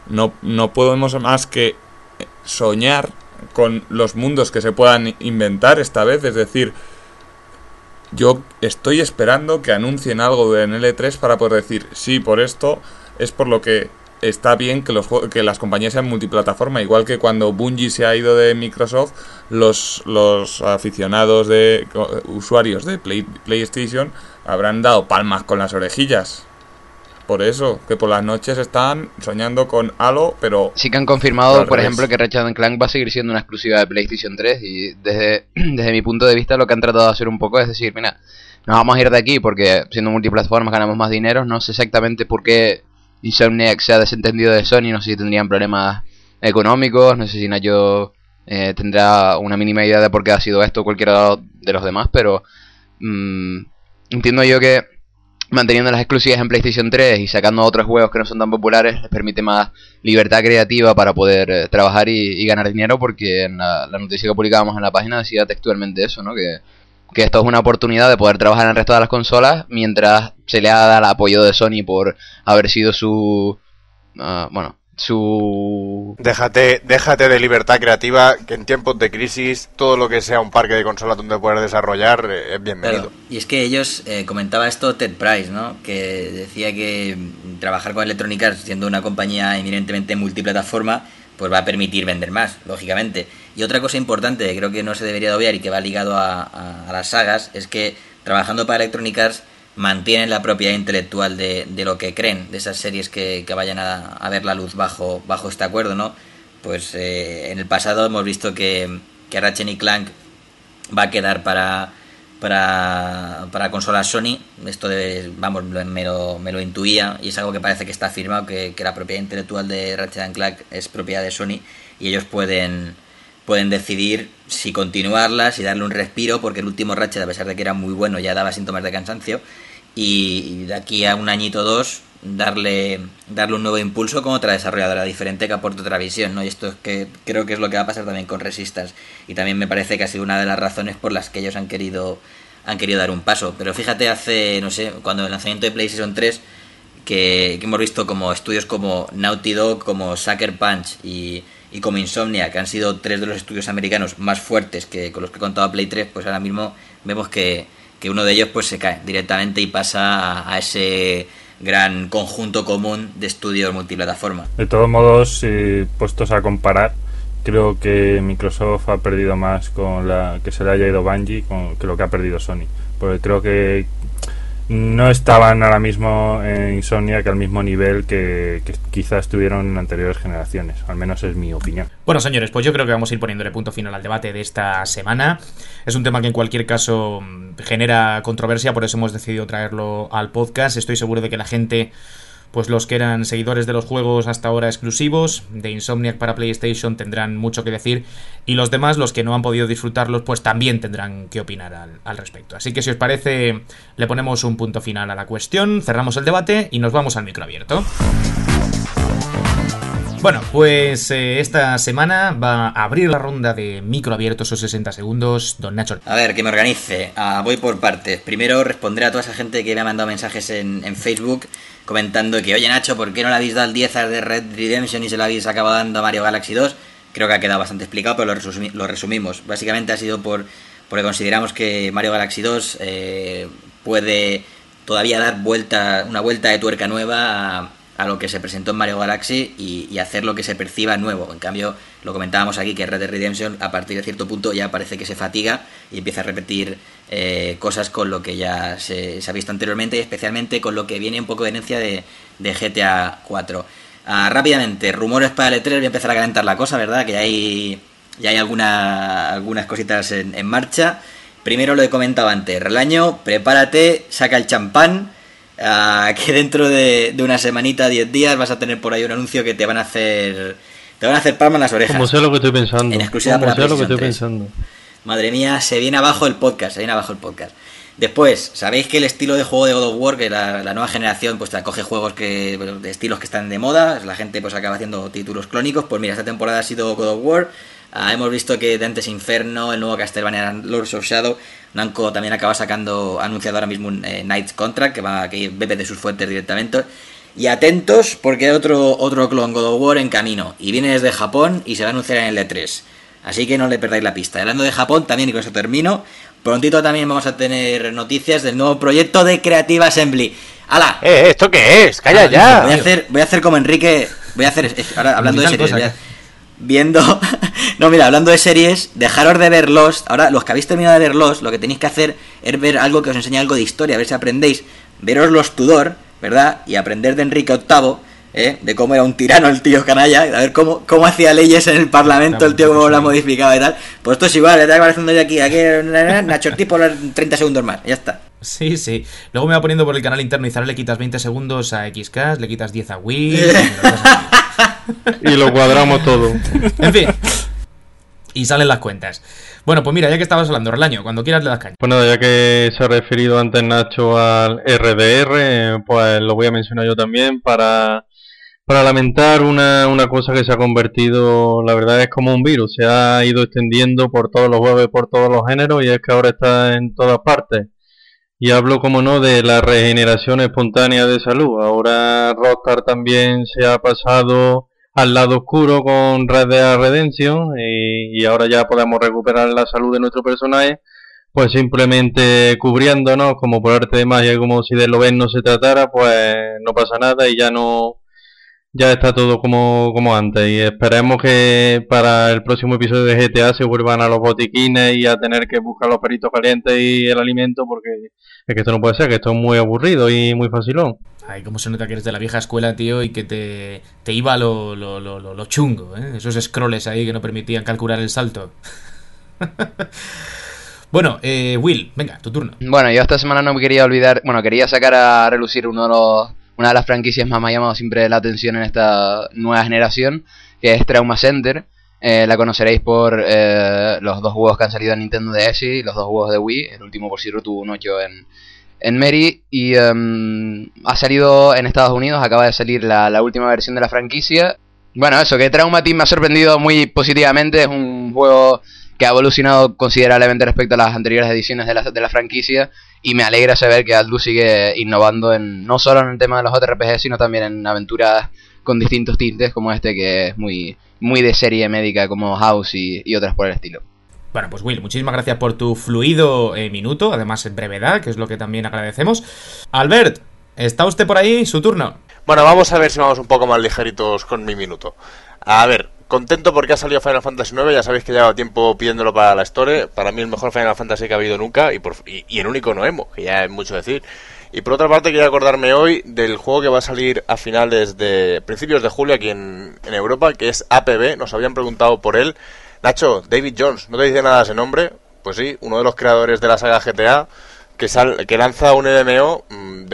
no podemos más que soñar con los mundos que se puedan inventar esta vez. Es decir, yo estoy esperando que anuncien algo en L3 para poder decir, sí, por esto es por lo que está bien que las compañías sean multiplataforma. Igual que cuando Bungie se ha ido de Microsoft, los aficionados de usuarios de PlayStation habrán dado palmas con las orejillas. Por eso, que por las noches están soñando con Halo, pero... Sí que han confirmado, por ejemplo, que Ratchet & Clank va a seguir siendo una exclusiva de PlayStation 3, y desde mi punto de vista lo que han tratado de hacer un poco es decir, mira, nos vamos a ir de aquí porque siendo multiplataformas ganamos más dinero. No sé exactamente por qué Insomniac se ha desentendido de Sony, no sé si tendrían problemas económicos, no sé si Nacho tendrá una mínima idea de por qué ha sido esto o cualquiera de los demás, pero entiendo yo que manteniendo las exclusivas en PlayStation 3 y sacando otros juegos que no son tan populares les permite más libertad creativa para poder trabajar y ganar dinero, porque en la noticia que publicábamos en la página decía textualmente eso, ¿no? Que esto es una oportunidad de poder trabajar en el resto de las consolas mientras se le ha dado el apoyo de Sony por haber sido su... Déjate de libertad creativa, que en tiempos de crisis todo lo que sea un parque de consolas donde poder desarrollar es bienvenido. Claro. Y es que ellos, comentaba esto Ted Price, ¿no? Que decía que trabajar con Electronic Arts, siendo una compañía eminentemente multiplataforma, pues va a permitir vender más, lógicamente. Y otra cosa importante que creo que no se debería de obviar y que va ligado a las sagas, es que trabajando para Electronic Arts mantienen la propiedad intelectual de lo que creen, de esas series que vayan a ver la luz bajo este acuerdo, ¿no? Pues en el pasado hemos visto que Ratchet & Clank va a quedar para consolas Sony. Esto me lo intuía, y es algo que parece que está firmado, que la propiedad intelectual de Ratchet & Clank es propiedad de Sony. y ellos pueden decidir si continuarlas y darle un respiro, porque el último Ratchet, a pesar de que era muy bueno, ya daba síntomas de cansancio, y de aquí a un añito o dos darle un nuevo impulso con otra desarrolladora diferente que aporte otra visión, ¿no? Y esto es que creo que es lo que va a pasar también con Resistance, y también me parece que ha sido una de las razones por las que ellos han querido dar un paso. Pero fíjate, hace, no sé, cuando el lanzamiento de PlayStation 3, que hemos visto como estudios como Naughty Dog, como Sucker Punch y como Insomniac, que han sido 3 de los estudios americanos más fuertes que con los que he contado Play 3, pues ahora mismo vemos que uno de ellos pues se cae directamente y pasa a ese gran conjunto común de estudios multiplataforma. De todos modos, puestos a comparar, creo que Microsoft ha perdido más con que se le haya ido Bungie que lo que ha perdido Sony, porque creo que no estaban ahora mismo en Insomniac al mismo nivel que quizás estuvieron en anteriores generaciones, al menos es mi opinión. Bueno, señores, pues yo creo que vamos a ir poniéndole punto final al debate de esta semana. Es un tema que en cualquier caso genera controversia, por eso hemos decidido traerlo al podcast. Estoy seguro de que la gente, pues los que eran seguidores de los juegos hasta ahora exclusivos de Insomniac para PlayStation, tendrán mucho que decir, y los demás, los que no han podido disfrutarlos, pues también tendrán que opinar al respecto. Así que si os parece, le ponemos un punto final a la cuestión, cerramos el debate y nos vamos al micro abierto. Bueno, pues esta semana va a abrir la ronda de micro abiertos o 60 segundos, don Nacho. A ver, que me organice. Voy por partes. Primero responderé a toda esa gente que me ha mandado mensajes en Facebook comentando que, oye Nacho, ¿por qué no le habéis dado el 10 a de Red Redemption y se lo habéis acabado dando a Mario Galaxy 2? Creo que ha quedado bastante explicado, pero lo resumimos. Básicamente ha sido porque consideramos que Mario Galaxy 2 puede todavía dar una vuelta de tuerca nueva a lo que se presentó en Mario Galaxy y hacer lo que se perciba nuevo. En cambio, lo comentábamos aquí, que Red Dead Redemption a partir de cierto punto ya parece que se fatiga y empieza a repetir cosas con lo que ya se ha visto anteriormente, y especialmente con lo que viene un poco de herencia de GTA 4. Rápidamente, rumores para el E3, voy a empezar a calentar la cosa, ¿verdad? Que ya hay algunas cositas en marcha. Primero lo he comentado antes, Relaño, prepárate, saca el champán, que dentro de una semanita, 10 días, vas a tener por ahí un anuncio que te van a hacer palmas en las orejas. Como sé lo que estoy pensando. En exclusiva para PlayStation 3. Pensando. Madre mía, se viene abajo el podcast. Después, sabéis que el estilo de juego de God of War, que la nueva generación pues te acoge juegos de estilos que están de moda, la gente pues acaba haciendo títulos clónicos. Pues mira, esta temporada ha sido God of War. Hemos visto que Dante's Inferno, el nuevo Castlevania Lords of Shadow, Namco también acaba anunciado ahora mismo un Knight's Contract que bebe de sus fuentes directamente. Y atentos, porque hay otro clon God of War en camino, y viene desde Japón y se va a anunciar en el E3. Así que no le perdáis la pista. Hablando de Japón, también, y con eso termino, prontito también vamos a tener noticias del nuevo proyecto de Creative Assembly. ¡Hala! ¿Esto qué es? ¡Calla ya! Voy a hacer como Enrique. Ahora, hablando de series, hablando de series, dejaros de ver Lost. Ahora, los que habéis terminado de ver Lost, lo que tenéis que hacer es ver algo que os enseñe algo de historia, a ver si aprendéis. Veros los Tudor, ¿verdad? Y aprender de Enrique VIII, de cómo era un tirano el tío canalla, a ver cómo hacía leyes en el Parlamento, el tío cómo la modificaba y tal. Pues esto es igual, le está apareciendo yo aquí Nacho Ortiz por 30 segundos más, ya está. Sí. Luego me va poniendo por el canal interno y le quitas 20 segundos a XCast, le quitas 10 a Wii. Y lo cuadramos todo. En fin. Y salen las cuentas. Bueno, pues mira, ya que estabas hablando, Relaño, cuando quieras le das caña. Pues nada, ya que se ha referido antes Nacho al RDR, pues lo voy a mencionar yo también para lamentar una cosa que se ha convertido, la verdad es como un virus, se ha ido extendiendo por todos los juegos, por todos los géneros, y es que ahora está en todas partes. Y hablo, como no, de la regeneración espontánea de salud. Ahora Rockstar también se ha pasado al lado oscuro con Red Dead Redemption, y ahora ya podemos recuperar la salud de nuestro personaje, pues simplemente cubriéndonos como por arte de magia, como si de lo ven no se tratara, pues no pasa nada y ya está todo como antes. Y esperemos que para el próximo episodio de GTA se vuelvan a los botiquines y a tener que buscar los peritos calientes y el alimento, porque es que esto no puede ser, que esto es muy aburrido y muy facilón. Ay, cómo se nota que eres de la vieja escuela, tío, y que te iba lo chungo, ¿eh? Esos scrolls ahí que no permitían calcular el salto. Bueno, Will, venga, tu turno. Bueno, yo esta semana no me quería olvidar, quería sacar a relucir una de las franquicias más me ha llamado siempre la atención en esta nueva generación, que es Trauma Center. La conoceréis por los 2 juegos que han salido en Nintendo DS y los 2 juegos de Wii. El último, por cierto, tuvo un 8 en Mary. Y ha salido en Estados Unidos, acaba de salir la última versión de la franquicia. Bueno, eso, que Trauma Team me ha sorprendido muy positivamente. Es un juego que ha evolucionado considerablemente respecto a las anteriores ediciones de la franquicia. Y me alegra saber que Atlus sigue innovando no solo en el tema de los JRPG, sino también en aventuras con distintos tintes, como este, que es muy de serie médica, como House y otras por el estilo. Bueno, pues Will, muchísimas gracias por tu fluido minuto, además en brevedad, que es lo que también agradecemos. Albert, ¿está usted por ahí? Su turno. Bueno, vamos a ver si vamos un poco más ligeritos con mi minuto. A ver, contento porque ha salido Final Fantasy IX, ya sabéis que llevo tiempo pidiéndolo para la Store. Para mí el mejor Final Fantasy que ha habido nunca y el único no emo, que ya es mucho decir. Y por otra parte quería acordarme hoy del juego que va a salir a principios de julio aquí en Europa, que es APB. Nos habían preguntado por él. Nacho, David Jones, ¿no te dice nada ese nombre? Pues sí, uno de los creadores de la saga GTA, que lanza un MMO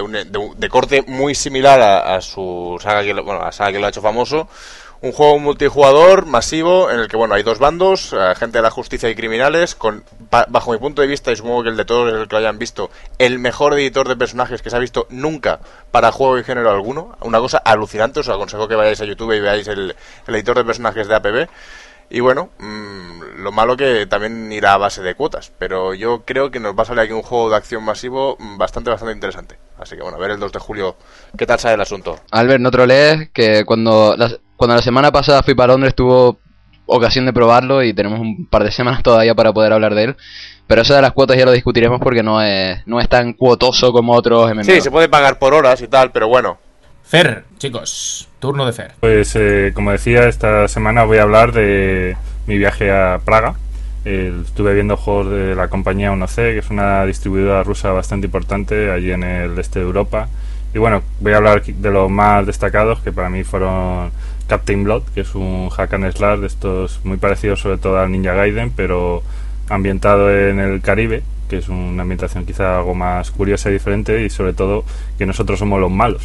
de corte muy similar a su saga, la saga que lo ha hecho famoso. Un juego multijugador masivo en el que hay 2 bandos, gente de la justicia y criminales, bajo mi punto de vista, y supongo que el de todos el que lo hayan visto, el mejor editor de personajes que se ha visto nunca para juego y género alguno. Una cosa alucinante, os aconsejo que vayáis a YouTube y veáis el editor de personajes de APB. Y bueno, lo malo que también irá a base de cuotas, pero yo creo que nos va a salir aquí un juego de acción masivo bastante interesante. Así que a ver el 2 de julio qué tal sale el asunto. Albert, no trolees, que cuando la semana pasada fui para Londres tuvo ocasión de probarlo y tenemos un par de semanas todavía para poder hablar de él. Pero eso de las cuotas ya lo discutiremos porque no es tan cuotoso como otros MMO. Sí, se puede pagar por horas y tal, pero bueno. Fer, chicos, turno de Fer. Pues como decía, esta semana voy a hablar de mi viaje a Praga. Estuve viendo juegos de la compañía 1C, que es una distribuidora rusa bastante importante allí en el este de Europa. Y bueno, voy a hablar de los más destacados, que para mí fueron Captain Blood, que es un hack and slash de estos muy parecidos sobre todo al Ninja Gaiden, pero ambientado en el Caribe, que es una ambientación quizá algo más curiosa y diferente, y sobre todo que nosotros somos los malos.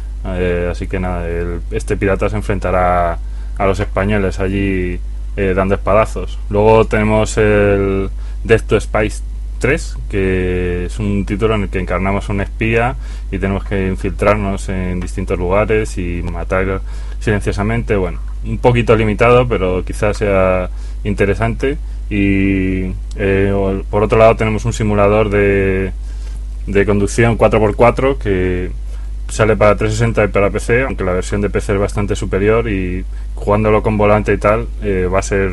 Así que nada, este pirata se enfrentará a los españoles allí dando espadazos. Luego tenemos el Death to Spice 3, que es un título en el que encarnamos a un espía y tenemos que infiltrarnos en distintos lugares y matar silenciosamente. Bueno, un poquito limitado, pero quizás sea interesante. Y por otro lado tenemos un simulador de conducción 4x4 que sale para 360 y para PC, aunque la versión de PC es bastante superior, y jugándolo con volante y tal va a ser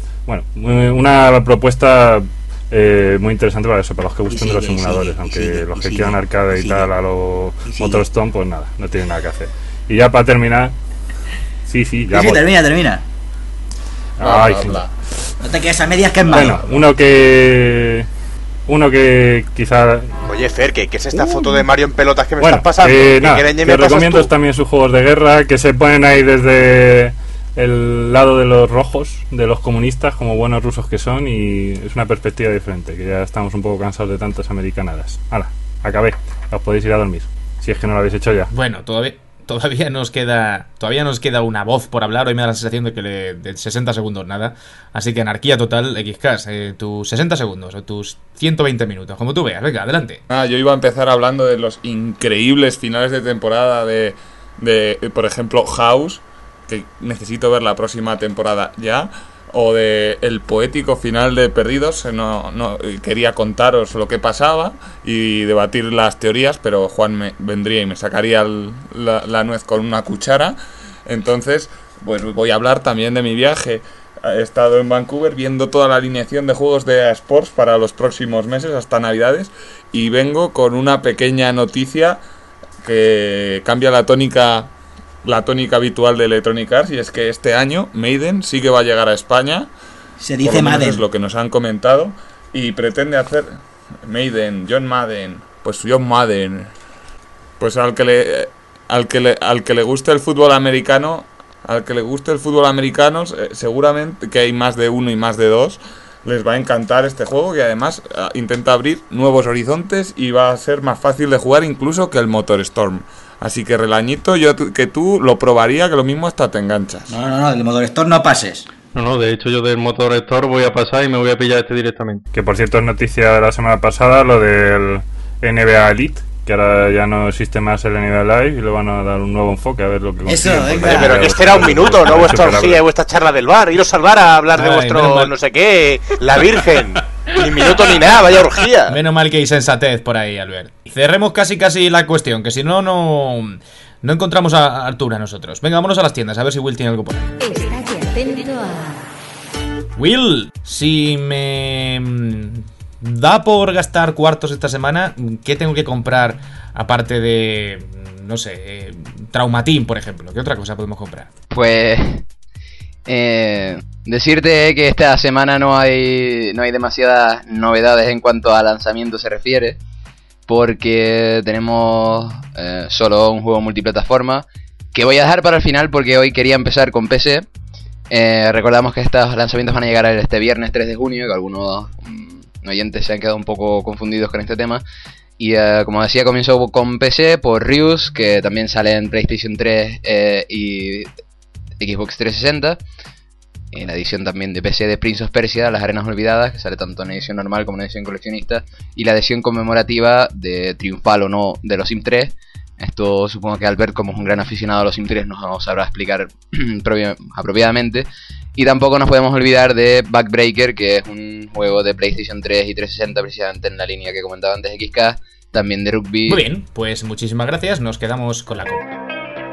una propuesta muy interesante para eso, para los que gusten de los simuladores, aunque los que quieran arcade y tal a los Motorstone, pues nada, no tienen nada que hacer. Y ya para terminar, ya termina. Ay, no te quedes a medias, que es malo. Bueno, uno que quizá... Oye, Fer, ¿qué es esta foto de Mario en pelotas que me estás pasando? Que recomiendo también sus juegos de guerra, que se ponen ahí desde el lado de los rojos, de los comunistas, como buenos rusos que son, y es una perspectiva diferente, que ya estamos un poco cansados de tantas americanadas. ¡Hala! Acabé. Os podéis ir a dormir, si es que no lo habéis hecho ya. Bueno, todavía nos queda una voz por hablar. Hoy me da la sensación de que de 60 segundos nada. Así que anarquía total, XCast, tus 60 segundos o tus 120 minutos, como tú veas. Venga, adelante. Yo iba a empezar hablando de los increíbles finales de temporada de por ejemplo, House, que necesito ver la próxima temporada ya. O de el poético final de Perdidos. No quería contaros lo que pasaba y debatir las teorías, pero Juan vendría y me sacaría la nuez con una cuchara. Entonces, pues voy a hablar también de mi viaje. He estado en Vancouver viendo toda la alineación de juegos de EA Sports para los próximos meses, hasta Navidades, y vengo con una pequeña noticia que cambia la tónica habitual de Electronic Arts, y es que este año Maiden sí que va a llegar a España. Se dice Madden. Es lo que nos han comentado, y pretende hacer John Madden, pues al que le guste el fútbol americano, seguramente que hay más de uno y más de dos, les va a encantar este juego, que además intenta abrir nuevos horizontes y va a ser más fácil de jugar incluso que el MotorStorm. Así que Relañito, yo que tú lo probaría, que lo mismo hasta te enganchas. No, del MotorStorm no pases. No, de hecho yo del Motor Store voy a pasar y me voy a pillar este directamente. Que por cierto es noticia de la semana pasada, lo del NBA Elite, que ahora ya no existe más el NBA Live y le van a dar un nuevo enfoque a ver lo que consiguen. Pero que este era un minuto, no vuestra orgía y vuestra charla del bar. Iros al bar a hablar de vuestro no sé qué, la Virgen. Ni minuto ni nada, vaya orgía. Menos mal que hay sensatez por ahí, Albert. Cerremos casi la cuestión, que si no, no encontramos a Artura nosotros. Venga, vámonos a las tiendas, a ver si Will tiene algo por ahí. Estate atento a... Will, si me da por gastar cuartos esta semana, ¿qué tengo que comprar aparte de, no sé, Traumatín, por ejemplo? ¿Qué otra cosa podemos comprar? Pues decirte que esta semana no hay demasiadas novedades en cuanto a lanzamiento se refiere, porque tenemos solo un juego multiplataforma que voy a dejar para el final porque hoy quería empezar con PC. Recordamos que estos lanzamientos van a llegar este viernes 3 de junio, que algunos oyentes se han quedado un poco confundidos con este tema. Y como decía, comienzo con PC por Ryus, que también sale en PlayStation 3 y Xbox 360. En la edición también de PC de Prince of Persia, Las Arenas Olvidadas, que sale tanto en edición normal como en edición coleccionista. Y la edición conmemorativa de triunfal o no de los Sims 3. Esto supongo que Albert, como es un gran aficionado a los Sims 3, nos sabrá explicar apropiadamente. Y tampoco nos podemos olvidar de Backbreaker, que es un juego de PlayStation 3 y 360, precisamente en la línea que comentaba antes de XK, también de rugby. Muy bien, pues muchísimas gracias, nos quedamos con la compra.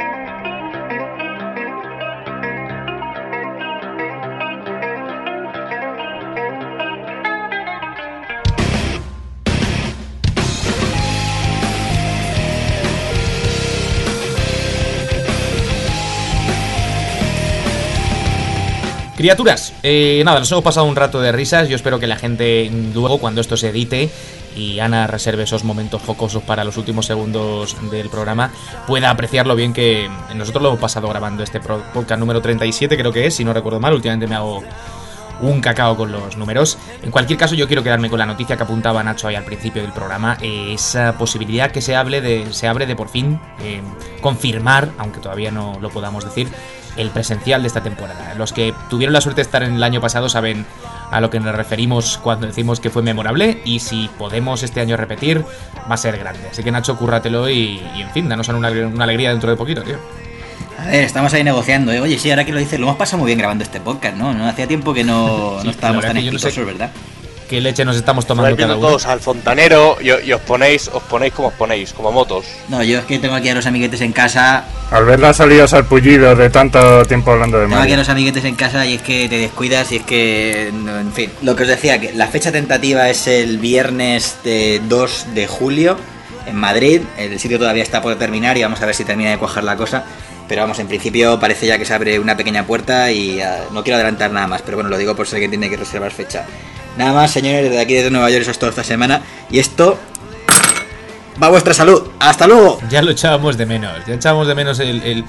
Criaturas, nada, nos hemos pasado un rato de risas. Yo espero que la gente luego, cuando esto se edite y Ana reserve esos momentos jocosos para los últimos segundos del programa, pueda apreciarlo bien, que nosotros lo hemos pasado grabando este podcast número 37, creo que es, si no recuerdo mal. Últimamente me hago un cacao con los números. En cualquier caso, yo quiero quedarme con la noticia que apuntaba Nacho ahí al principio del programa, esa posibilidad que se abre de por fin confirmar, aunque todavía no lo podamos decir, el presencial de esta temporada. Los que tuvieron la suerte de estar en el año pasado saben a lo que nos referimos cuando decimos que fue memorable, y si podemos este año repetir, va a ser grande. Así que Nacho, cúrratelo y en fin, danos una alegría dentro de poquito, tío. A ver, estamos ahí negociando, ¿eh? Oye, sí, ahora que lo dices, lo hemos pasado muy bien grabando este podcast, ¿no? Hacía tiempo que no estábamos tan exitosos, ¿verdad? ¿Qué leche nos estamos tomando cada uno? Todos al fontanero y os ponéis como os ponéis, como motos. No, yo es que tengo aquí a los amiguetes en casa. Al ver las salidas al pullido de tanto tiempo hablando de Mario. Tengo aquí a los amiguetes en casa y es que te descuidas y es que, no, en fin. Lo que os decía, que la fecha tentativa es el viernes 2 de julio en Madrid. El sitio todavía está por terminar y vamos a ver si termina de cuajar la cosa. Pero vamos, en principio parece ya que se abre una pequeña puerta y no quiero adelantar nada más, pero bueno, lo digo por ser que tiene que reservar fecha. Nada más, señores, desde aquí desde Nueva York, eso es todo esta semana. Y esto va a vuestra salud. ¡Hasta luego! Ya lo echábamos de menos. Ya echábamos de menos el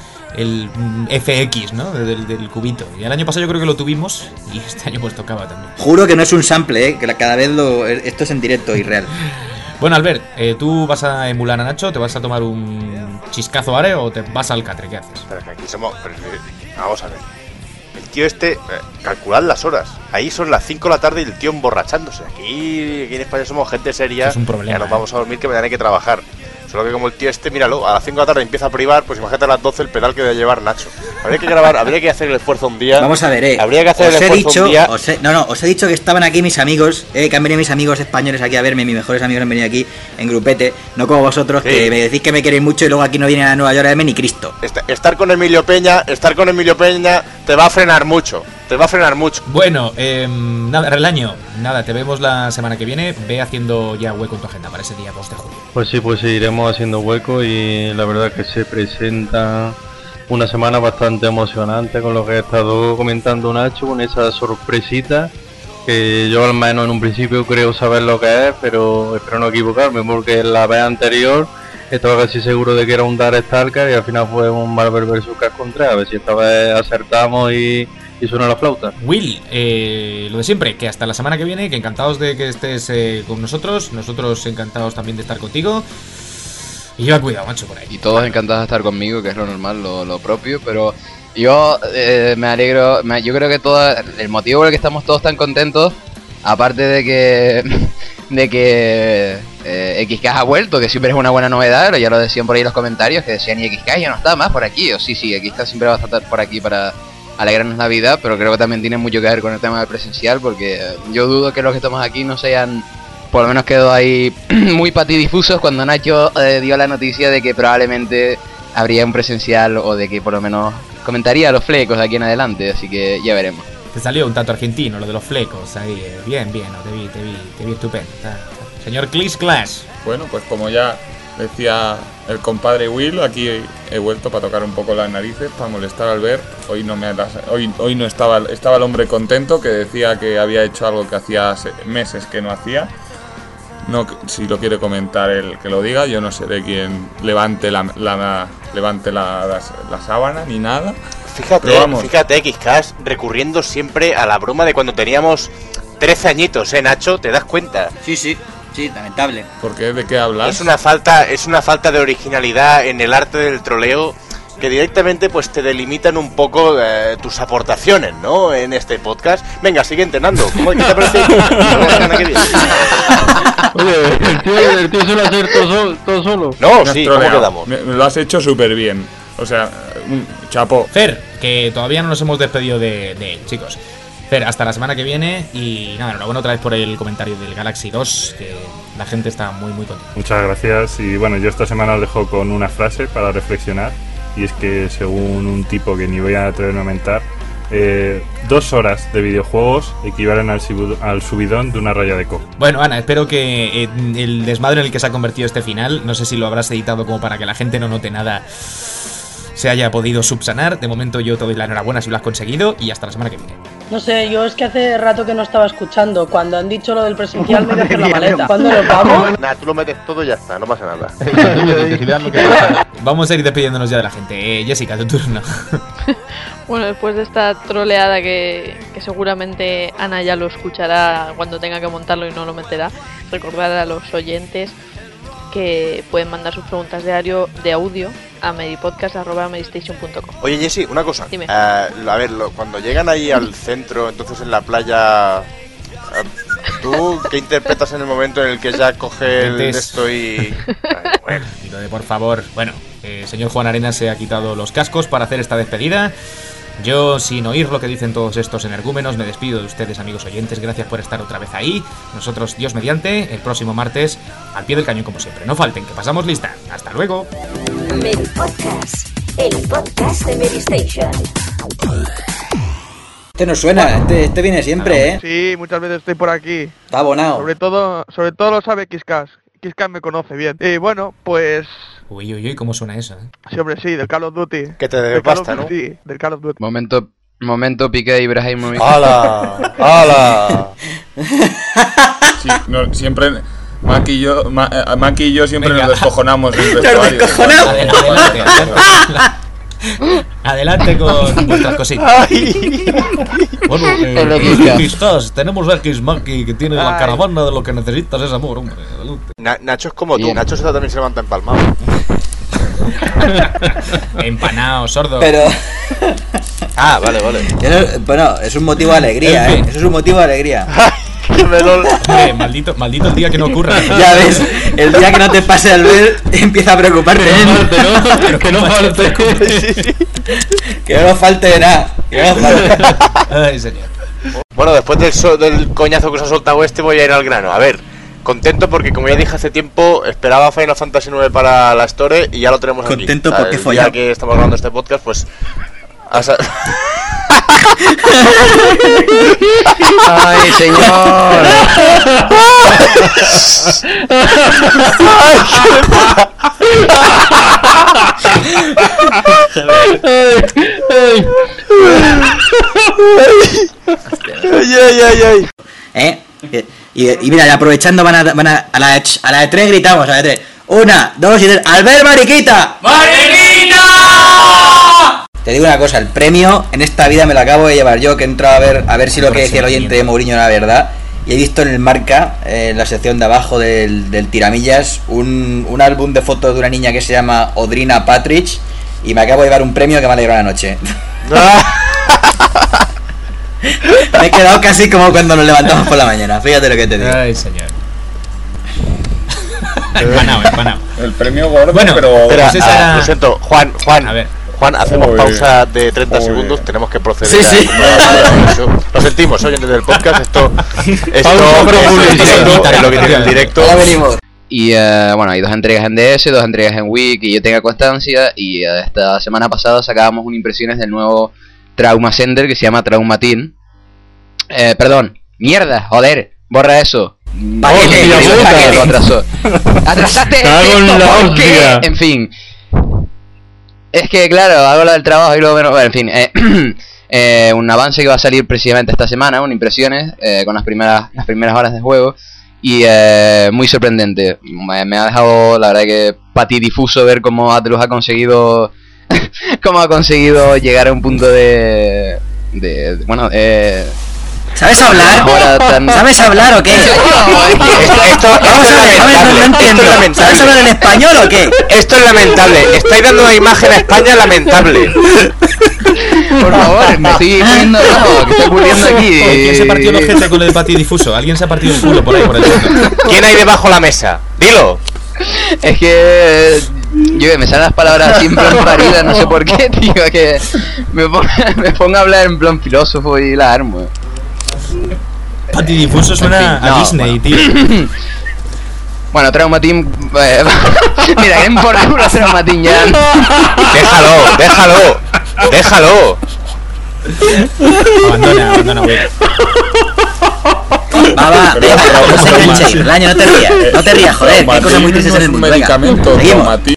FX, ¿no? Del cubito. Y el año pasado yo creo que lo tuvimos y este año pues tocaba también. Juro que no es un sample, que cada vez esto es en directo y real. Bueno, Albert, ¿tú vas a emular a Nacho? ¿Te vas a tomar un chiscazo are o te vas al catre? ¿Qué haces? Pero que aquí vamos a ver. El tío calculad las horas. Ahí son las 5 de la tarde y el tío emborrachándose. Aquí en España somos gente seria. Eso es un problema. Ya nos vamos a dormir, que mañana hay que trabajar. Solo que como el tío míralo, a las 5 de la tarde empieza a privar, pues imagínate a las 12 el pedal que debe llevar Nacho. Habría que hacer el esfuerzo un día. Vamos a ver, Habría que hacer el esfuerzo un día. Os he dicho que estaban aquí mis amigos, que han venido mis amigos españoles aquí a verme, mis mejores amigos han venido aquí en grupete, no como vosotros, sí, que me decís que me queréis mucho y luego aquí no vienen a Nueva York a verme ni Cristo. Estar con Emilio Peña te va a frenar mucho. Bueno, nada, Relaño, nada, te vemos la semana que viene. Ve haciendo ya hueco en tu agenda para ese día 2 de julio. Pues sí, iremos haciendo hueco y la verdad que se presenta una semana bastante emocionante con lo que he estado comentando Nacho, con esa sorpresita que yo al menos en un principio creo saber lo que es, pero espero no equivocarme porque la vez anterior estaba casi seguro de que era un Darkstalker y al final fue un Marvel vs. Capcom 3. A ver si esta vez acertamos y suena la flauta. Will, lo de siempre, que hasta la semana que viene, que encantados de que estés con nosotros encantados también de estar contigo. Y lleva cuidado, macho, por ahí. Y todos encantados de estar conmigo, que es lo normal, lo propio, pero Yo me alegro, yo creo que todo el motivo por el que estamos todos tan contentos, aparte de que XK ha vuelto, que siempre es una buena novedad, ya lo decían por ahí los comentarios, que decían, y XK ya no está más por aquí, o sí, XK siempre va a estar por aquí para alegrarnos la vida, pero creo que también tiene mucho que ver con el tema del presencial, porque yo dudo que los que estamos aquí no sean, por lo menos quedó ahí muy patidifusos cuando Nacho dio la noticia de que probablemente habría un presencial, o de que por lo menos comentaría los flecos de aquí en adelante, así que ya veremos. Te salió un tanto argentino lo de los flecos ahí, bien, ¿no? Te vi estupendo. Señor Clis Clash. Bueno, pues como ya decía el compadre Will, aquí he vuelto para tocar un poco las narices, para molestar al Albert. Hoy no estaba el hombre contento, que decía que había hecho algo que hacía meses que no hacía. No, si lo quiere comentar él, que lo diga. Yo no seré quien levante la sábana ni nada. Fíjate, XCast, recurriendo siempre a la broma de cuando teníamos 13 añitos, Nacho, ¿te das cuenta? Sí, lamentable. ¿Por qué? ¿De qué hablas? Es una falta de originalidad en el arte del troleo, que directamente pues te delimitan un poco tus aportaciones, ¿no? En este podcast. Venga, sigue entrenando. ¿Qué te parece? Oye, el tío suele hacer todo solo. No, sí, ¿cómo quedamos? Me lo has hecho súper bien. O sea, chapo. Fer, que todavía no nos hemos despedido de él, chicos. Fer, hasta la semana que viene. Y nada, enhorabuena otra vez por el comentario del Galaxy 2, que la gente está muy contenta. Muchas gracias. Y bueno, yo esta semana os dejo con una frase para reflexionar. Y es que según un tipo que ni voy a atreverme a mentar, 2 horas de videojuegos equivalen al subidón de una raya de coco. Bueno, Ana, espero que el desmadre en el que se ha convertido este final, no sé si lo habrás editado como para que la gente no note nada, se haya podido subsanar. De momento yo te doy la enhorabuena si lo has conseguido, y hasta la semana que viene. No sé, yo es que hace rato que no estaba escuchando. Cuando han dicho lo del presencial me voy a hacer la maleta. ¿Cuándo nos vamos? Nada, tú lo metes todo y ya está, no pasa nada. Vamos a ir despidiéndonos ya de la gente. Jessica, tu turno. Bueno, después de esta troleada que seguramente Ana ya lo escuchará cuando tenga que montarlo y no lo meterá, recordar a los oyentes que pueden mandar sus preguntas de audio a medipodcast@medistation.com. Oye, Jessy, una cosa. Dime. A ver, cuando llegan ahí al centro, entonces en la playa, ¿tú qué interpretas en el momento en el que ya coge el esto y... Bueno, y lo de por favor. Bueno, señor Juan Arenas se ha quitado los cascos para hacer esta despedida. Yo, sin oír lo que dicen todos estos energúmenos, me despido de ustedes, amigos oyentes. Gracias por estar otra vez ahí. Nosotros, Dios mediante, el próximo martes, al pie del cañón como siempre. No falten, que pasamos lista. ¡Hasta luego! Medipodcast, el podcast de Medistation. Este nos suena, este viene siempre, Sí, muchas veces estoy por aquí. Está abonado. Sobre todo lo sabe Xcast. Xcast me conoce bien. Y bueno, pues... Uy, ¿cómo suena eso? Sí, hombre, sí, del Call of Duty. Que te debe pasta, ¿no? Sí, del Call of Duty. Momento Piqué Ibrahimovic. ¡Hala! Sí, no, siempre... Maki y yo siempre nos descojonamos del vestuario. Adelante con vuestras cositas. Bueno, tenemos a X-Maki que tiene la caravana de lo que necesitas es amor, hombre. Nacho es como tú, Nacho también se levanta empalmado. Empanado, sordo. Pero... vale. Bueno, es un motivo de alegría, Eso es un motivo de alegría. Hombre, maldito el día que no ocurra. Ya ves, el día que no te pase al ver empieza a preocuparte. Que no falte. Que no falte nada. Ay, señor. Bueno, después del coñazo que os ha soltado voy a ir al grano. A ver, contento porque como ya dije hace tiempo, esperaba Final Fantasy 9 para la Store y ya lo tenemos aquí. Contento porque follado. Ya que estamos grabando este podcast, pues... ¡Ay, señor! Ay. Y mira, aprovechando van a la E3 gritamos, a la E3. 1, 2 y 3. ¡Albert Mariquita! ¡Mariquita! Te digo una cosa, el premio en esta vida me lo acabo de llevar yo, que he entrado a ver si lo que decía el oyente de Mourinho era verdad. Y he visto en el Marca, en la sección de abajo del tiramillas, un álbum de fotos de una niña que se llama Odrina Patrick. Y me acabo de llevar un premio que me ha alegrado la noche. Me he quedado casi como cuando nos levantamos por la mañana. Fíjate lo que te digo. Ay, señor. Empanado. El premio gordo, bueno, pero... Espera, pues esa... lo siento, Juan, a ver. Juan, hacemos pausa de 30 segundos, tenemos que proceder a... Lo sentimos, oyentes del podcast, esto es lo que tiene el directo. Ya venimos. Y bueno, hay 2 entregas en DS, 2 entregas en Wii, que yo tenga constancia. Y esta semana pasada sacábamos unas impresiones del nuevo Trauma Center que se llama Trauma Team. Perdón, mierda, joder, borra eso. Atrasaste esto, ¿por qué? En fin. Es que claro, hago lo del trabajo y luego... Bueno, en fin, un avance que va a salir precisamente esta semana, unas impresiones con las primeras horas de juego. Y muy sorprendente. Me ha dejado, la verdad, que patidifuso ver cómo Atlus ha conseguido llegar a un punto de bueno, ¿sabes hablar? ¿Sabes hablar o qué? Vamos a ver, no entiendo. ¿Sabes hablar en español o qué? Esto es lamentable. Estáis dando una imagen a España lamentable. Por favor, me estoy poniendo rojo. ¿Qué está ocurriendo aquí? ¿Quién se partió el ojete con el patidifuso? ¿Alguien se ha partido el culo por ahí, por el fondo? ¿Quién hay debajo de la mesa? Dilo. Es que me salen las palabras siempre en paridas, no sé por qué, tío. Que me pongo a hablar en plan filósofo y la armo. Patidifuso suena a Disney, tío. Bueno, Trauma Team... mira, que por culo Trauma Team ya. Déjalo. Abandona, güey. Va, no te rías, joder, qué cosas muy tristes en el mundo. Venga, seguimos.